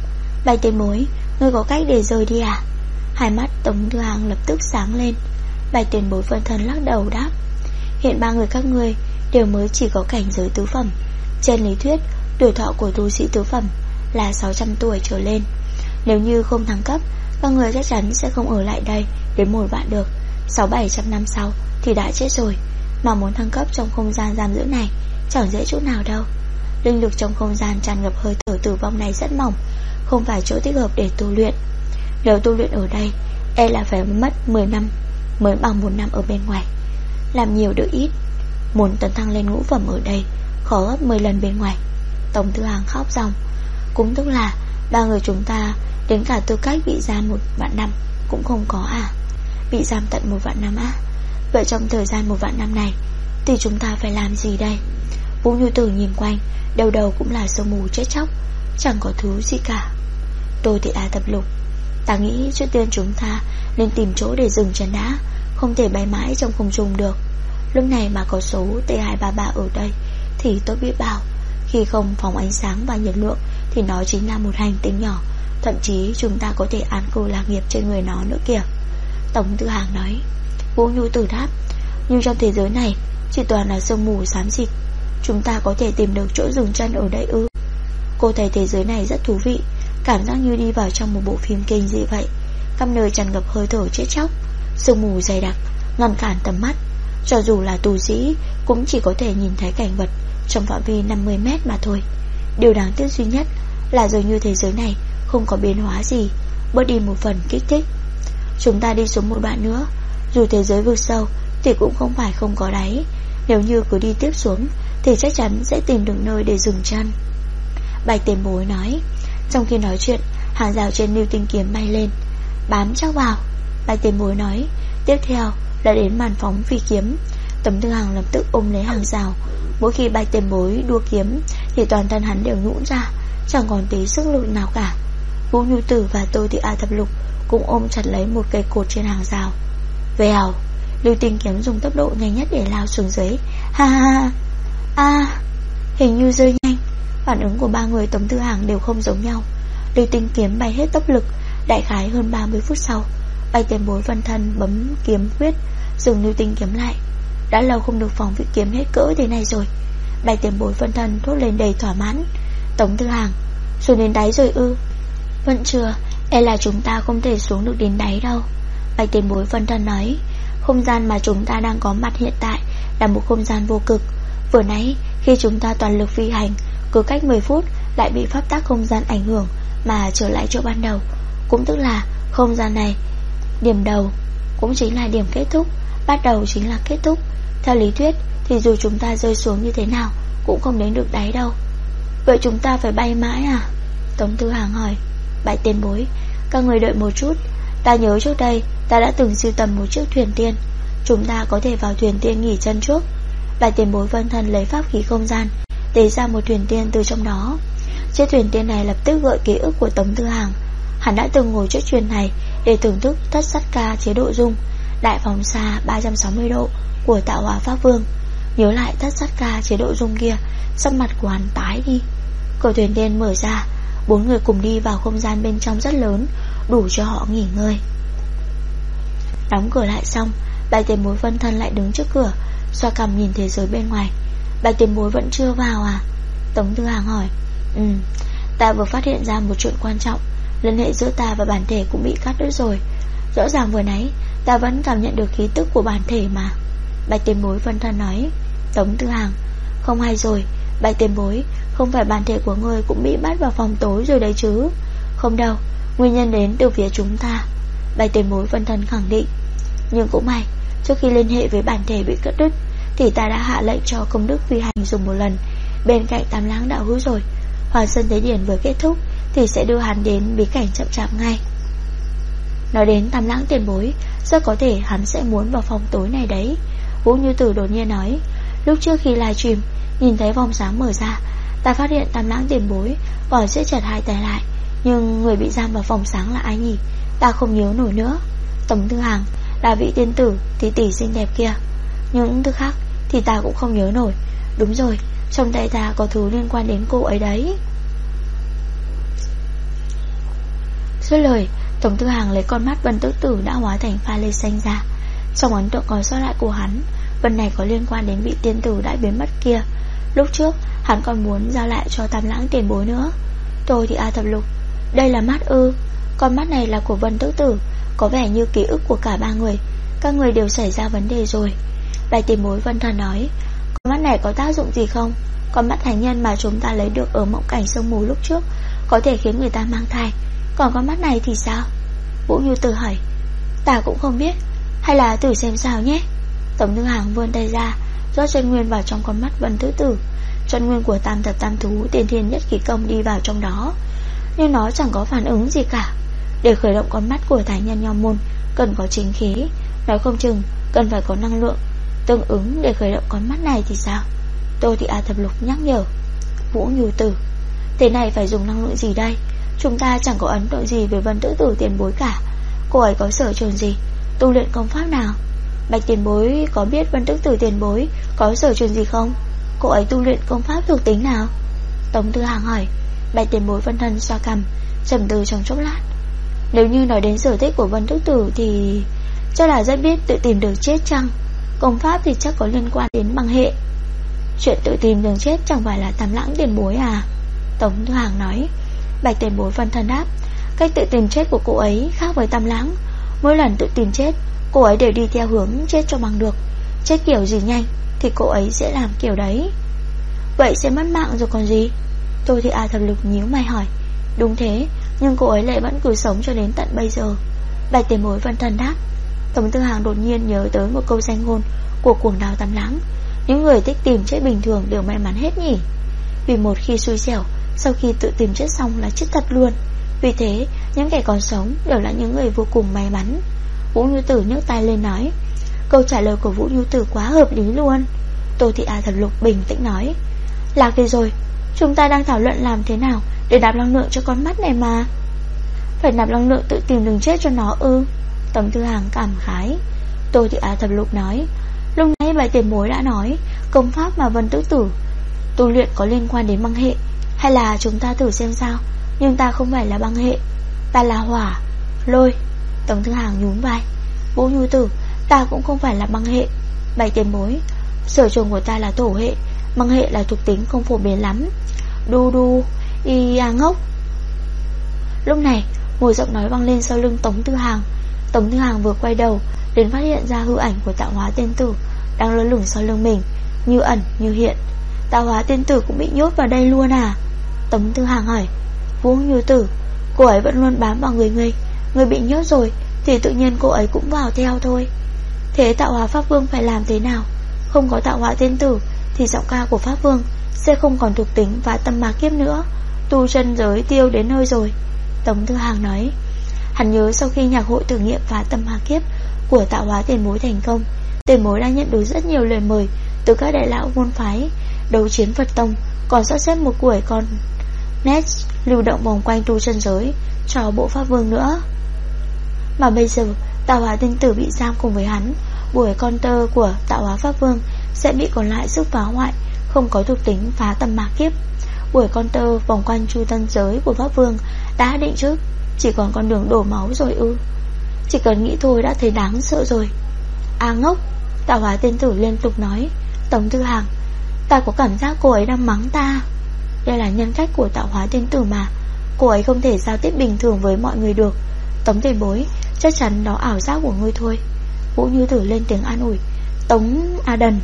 Bạch tiền bối, ngươi có cách để rời đi à? Hai mắt Tống Thư Hàng lập tức sáng lên. Bạch tiền bối phân thân lắc đầu đáp: hiện ba người các ngươi đều mới chỉ có cảnh giới tứ phẩm. Trên lý thuyết, tuổi thọ của tu sĩ tứ phẩm là 600 tuổi trở lên. Nếu như không thăng cấp, các người chắc chắn sẽ không ở lại đây đến 1 vạn được. 600-700 năm sau thì đã chết rồi. Mà muốn thăng cấp trong không gian giam giữ này chẳng dễ chỗ nào đâu. Linh lực trong không gian tràn ngập hơi thở tử vong này rất mỏng, không phải chỗ thích hợp để tu luyện. Nếu tu luyện ở đây, e là phải mất 10 năm mới bằng 1 năm ở bên ngoài. Làm nhiều được ít. Muốn tấn thăng lên ngũ phẩm ở đây khó gấp 10 lần bên ngoài. Tống Thư Hàng khóc ròng. Cũng tức là ba người chúng ta đến cả tư cách bị giam 1 vạn năm cũng không có à? Bị giam tận 1 vạn năm à? Vậy trong thời gian 1 vạn năm này thì chúng ta phải làm gì đây? Vũ Nhu Tử nhìn quanh, đầu đầu cũng là sương mù chết chóc, chẳng có thứ gì cả. Tôi thì Thập Lục, ta nghĩ trước tiên chúng ta nên tìm chỗ để dừng chân đã. Không thể bay mãi trong không trung được. Lúc này mà có số T233 ở đây thì tốt biết bao. Khi không phóng ánh sáng và nhiệt lượng thì nó chính là một hành tinh nhỏ. Thậm chí chúng ta có thể an cư lạc nghiệp trên người nó nữa kìa. Tống Thư Hàng nói. Vũ Nhu Tử đáp: nhưng trong thế giới này chỉ toàn là sương mù xám xịt, chúng ta có thể tìm được chỗ dừng chân ở đây ư? Cô thấy thế giới này rất thú vị, cảm giác như đi vào trong một bộ phim kinh dị vậy. Khắp nơi tràn ngập hơi thở chết chóc, sương mù dày đặc ngăn cản tầm mắt. Cho dù là tu sĩ cũng chỉ có thể nhìn thấy cảnh vật trong phạm vi 50 mét mà thôi. Điều đáng tiếc duy nhất là dường như thế giới này không có biến hóa gì, bớt đi một phần kích thích. Chúng ta đi xuống một đoạn nữa, dù thế giới vực sâu thì cũng không phải không có đáy. Nếu như cứ đi tiếp xuống thì chắc chắn sẽ tìm được nơi để dừng chân. Bạch tiền bối nói. Trong khi nói chuyện, hàng rào trên lưu tinh kiếm bay lên. Bám chắc vào, Bạch tiền bối nói. Tiếp theo là đến màn phóng phi kiếm. Tống Thư Hàng lập tức ôm lấy hàng rào. Mỗi khi Bạch tiền bối đua kiếm thì toàn thân hắn đều nhũn ra, chẳng còn tí sức lực nào cả. Vũ Nhu Tử và Tô Thị A Thập Lục cũng ôm chặt lấy một cây cột trên hàng rào. Vèo, lưu tinh kiếm dùng tốc độ nhanh nhất để lao xuống dưới. Ha ha ha. Hình như rơi nhanh. Phản ứng của ba người Tống Thư Hàng đều không giống nhau. Lưu tinh kiếm bay hết tốc lực. Đại khái hơn 30 phút sau, Bạch tiền bối phân thân bấm kiếm quyết, dừng lưu tinh kiếm lại. Đã lâu không được phóng vị kiếm hết cỡ thế này rồi. Bạch tiền bối phân thân thốt lên đầy thỏa mãn. Tống Thư Hàng: xuống đến đáy rồi ư? Vẫn chưa, e là chúng ta không thể xuống được đến đáy đâu. Bạch tiền bối phân thân nói. Không gian mà chúng ta đang có mặt hiện tại là một không gian vô cực. Vừa nãy khi chúng ta toàn lực phi hành, cứ cách 10 phút lại bị pháp tắc không gian ảnh hưởng mà trở lại chỗ ban đầu. Cũng tức là không gian này, điểm đầu cũng chính là điểm kết thúc, bắt đầu chính là kết thúc. Theo lý thuyết thì dù chúng ta rơi xuống như thế nào cũng không đến được đáy đâu. Vậy chúng ta phải bay mãi à? Tống Thư Hàng hỏi. Bạch tiền bối, các người đợi một chút. Ta nhớ trước đây ta đã từng sưu tầm một chiếc thuyền tiên. Chúng ta có thể vào thuyền tiên nghỉ chân trước. Bạch tiền bối phân thân lấy pháp khí không gian để ra một thuyền tiên từ trong đó. Chiếc thuyền tiên này lập tức gợi ký ức của Tống Thư Hàng. Hắn đã từng ngồi chiếc thuyền này để thưởng thức thất sát ca chế độ dung, đại phóng xa 360 độ của Tạo Hóa Pháp Vương. Nhớ lại thất sát ca chế độ dung kia, sắc mặt của hắn tái đi. Cửa thuyền tiên mở ra, 4 người cùng đi vào không gian bên trong rất lớn, đủ cho họ nghỉ ngơi. Đóng cửa lại xong, Bạch tiền bối phân thân lại đứng trước cửa, xoa cằm nhìn thế giới bên ngoài. Bạch tiền bối vẫn chưa vào à? Tống Thư Hàng hỏi. Ta vừa phát hiện ra một chuyện quan trọng. Liên hệ giữa ta và bản thể cũng bị cắt đứt rồi. Rõ ràng vừa nãy ta vẫn cảm nhận được khí tức của bản thể mà. Bạch tiền bối phân thân nói. Tống Thư Hàng: không hay rồi, Bạch tiền bối, không phải bản thể của ngươi cũng bị bắt vào phòng tối rồi đấy chứ? Không đâu, nguyên nhân đến từ phía chúng ta. Bạch tiền bối phân thân khẳng định. Nhưng cũng may, trước khi liên hệ với bản thể bị cắt đứt thì ta đã hạ lệnh cho công đức phi hành dùng một lần bên cạnh Tam Lãng đạo hữu rồi. Hoàn Sơn Thế Điển vừa kết thúc thì sẽ đưa hắn đến bí cảnh chậm chạp ngay. Nói đến Tam Lãng tiền bối, rất có thể hắn sẽ muốn vào phòng tối này đấy. Vũ Như Tử đột nhiên nói. Lúc trước khi livestream nhìn thấy vòng sáng mở ra, ta phát hiện Tam Lãng tiền bối còn siết chặt hai tay lại. Nhưng người bị giam vào phòng sáng là ai nhỉ? Ta không nhớ nổi nữa. Tống Thư Hàng: là vị tiên tử tỷ tỷ xinh đẹp kia. Những thứ khác thì ta cũng không nhớ nổi. Đúng rồi, trong tay ta có thứ liên quan đến cô ấy đấy. Dứt lời, Tống Tư Hàng lấy con mắt Vân Tước Tử đã hóa thành pha lê xanh ra. Trong ấn tượng còn sót lại của hắn, vân này có liên quan đến vị tiên tử đã biến mất kia. Lúc trước hắn còn muốn giao lại cho Tam Lãng tiền bối nữa. Tôi thì A Thập Lục, đây là mắt ư? Con mắt này là của Vân Tước Tử, có vẻ như ký ức của cả ba người. Các người đều xảy ra vấn đề rồi. Bạch tiền bối Vân Thần nói, con mắt này có tác dụng gì không? Con mắt thánh nhân mà chúng ta lấy được ở mộng cảnh sương mù lúc trước có thể khiến người ta mang thai. Còn con mắt này thì sao? Vũ Như Tử hỏi. Ta cũng không biết, hay là thử xem sao nhé. Tống Tư Hàng vươn tay ra, rót chân nguyên vào trong con mắt Vân Tước Tử. Chân nguyên của tam thập tam thú tiên thiên nhất khí công đi vào trong đó, nhưng nó chẳng có phản ứng gì cả. Để khởi động con mắt của thánh nhân Nho môn cần có chính khí, nói không chừng cần phải có năng lượng tương ứng để khởi động con mắt này thì sao? Tôi thì A Thập Lục nhắc nhở. Vũ Như Tử, thế này phải dùng năng lượng gì đây? Chúng ta chẳng có ấn tượng gì về Vân Tước Tử tiền bối cả. Cô ấy có sở trường gì, tu luyện công pháp nào? Bạch tiền bối có biết Vân Tước Tử tiền bối có sở trường gì không? Cô ấy tu luyện công pháp thuộc tính nào? Tống Tư Hàng hỏi. Bạch tiền bối Vân Thân xoa cằm, trầm tư trong chốc lát. Nếu như nói đến sở thích của Vân Tước Tử thì chắc là rất biết tự tìm đường chết chăng? Công pháp thì chắc có liên quan đến băng hệ. Chuyện tự tìm đường chết chẳng phải là Tam Lãng tiền bối à? Tống Tư Hàng nói. Bạch tiền bối Vân Thân đáp. Cách tự tìm chết của cô ấy khác với Tam Lãng. Mỗi lần tự tìm chết, cô ấy đều đi theo hướng chết cho bằng được. Chết kiểu gì nhanh thì cô ấy sẽ làm kiểu đấy. Vậy sẽ mất mạng rồi còn gì? Tôi thì A Thập Lục nhíu mày hỏi. Đúng thế, nhưng cô ấy lại vẫn cứ sống cho đến tận bây giờ. Bạch tiền bối Vân Thần đáp. Tống Tư Hàng đột nhiên nhớ tới một câu danh ngôn của cuồng đào Tam Lãng: những người thích tìm chết bình thường đều may mắn hết nhỉ. Vì một khi xui xẻo, sau khi tự tìm chết xong là chết thật luôn. Vì thế, những kẻ còn sống đều là những người vô cùng may mắn. Vũ Như Tử nhấc tay lên nói. Câu trả lời của Vũ Như Tử quá hợp lý luôn. Tô Thị A Thập Lục bình tĩnh nói. Lạc đi rồi, chúng ta đang thảo luận làm thế nào để nạp năng lượng cho con mắt này mà. Phải nạp năng lượng tự tìm đường chết cho nó ư? Tống Tư Hàng cảm khái. Tô Thị A Thập Lục nói. Lúc nãy bài tiền bối đã nói công pháp mà Vân Tước Tử tu luyện có liên quan đến băng hệ. Hay là chúng ta thử xem sao? Nhưng ta không phải là băng hệ, ta là hỏa, lôi. Tống Tư Hàng nhún vai. Vũ Như Tử, ta cũng không phải là băng hệ. Bạch tiền bối, sở trường của ta là thổ hệ, băng hệ là thuộc tính không phổ biến lắm. Đu đu, y a ngốc. Lúc này, một giọng nói vang lên sau lưng Tống Tư Hàng. Tống Tư Hàng vừa quay đầu, đến phát hiện ra hư ảnh của Tạo Hóa Tiên Tử đang lơ lửng sau lưng mình, như ẩn như hiện. Tạo Hóa Tiên Tử cũng bị nhốt vào đây luôn à? Tống Tư Hàng hỏi. Vũ Như Tử, cô ấy vẫn luôn bám vào người bị nhốt rồi thì tự nhiên cô ấy cũng vào theo thôi. Thế Tạo Hóa Pháp Vương phải làm thế nào? Không có Tạo Hóa Tiên Tử thì giọng ca của Pháp Vương sẽ không còn thuộc tính và tâm ma kiếp nữa, tu chân giới tiêu đến nơi rồi. Tống Tư Hàng nói. Hắn nhớ sau khi nhạc hội thử nghiệm phá tâm ma kiếp của Tạo Hóa tiền bối thành công, tiền bối đã nhận được rất nhiều lời mời từ các đại lão môn phái đấu chiến Phật tông, còn sắp xếp một buổi con nét lưu động vòng quanh tu chân giới cho bộ Pháp Vương nữa. Mà bây giờ Tạo Hóa Tiên Tử bị giam cùng với hắn, buổi con tơ của Tạo Hóa Pháp Vương sẽ bị còn lại sức phá hoại, không có thuộc tính phá tâm ma kiếp. Buổi con tơ vòng quanh chu tân giới của Pháp Vương đã định trước, chỉ còn con đường đổ máu rồi ư? Chỉ cần nghĩ thôi đã thấy đáng sợ rồi. À ngốc, Tạo Hóa Tiên Tử liên tục nói. Tống Tư Hàng, ta có cảm giác cô ấy đang mắng ta. Đây là nhân cách của Tạo Hóa Tiên Tử mà, cô ấy không thể giao tiếp bình thường với mọi người được. Tống tiền bối, chắc chắn đó ảo giác của ngươi thôi. Vũ Như Tử lên tiếng an ủi. Tống A Đần.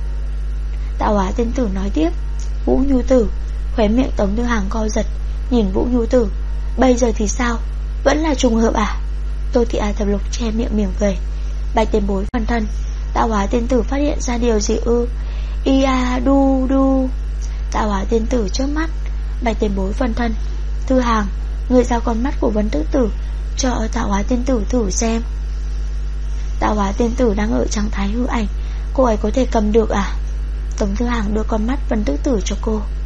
Tạo Hóa Tiên Tử nói tiếp. Vũ Như Tử. Khóe miệng Tống Tư Hàng co giật, nhìn Vũ Như Tử. Bây giờ thì sao? Vẫn là trùng hợp à? Tô Thị A Thập Lục che miệng mỉm cười. Bạch tiền bối phân thân, Tạo Hóa Tiên Tử phát hiện ra điều gì ư? Ia đu đu. Tạo Hóa Tiên Tử chớp mắt. Bạch tiền bối phân thân, Tư Hàng, người giao con mắt của Vân Tước Tử cho Tạo Hóa Tiên Tử thử xem. Tạo Hóa Tiên Tử đang ở trạng thái hư ảnh, cô ấy có thể cầm được à? Tống Tư Hàng đưa con mắt Vân Tước Tử cho cô.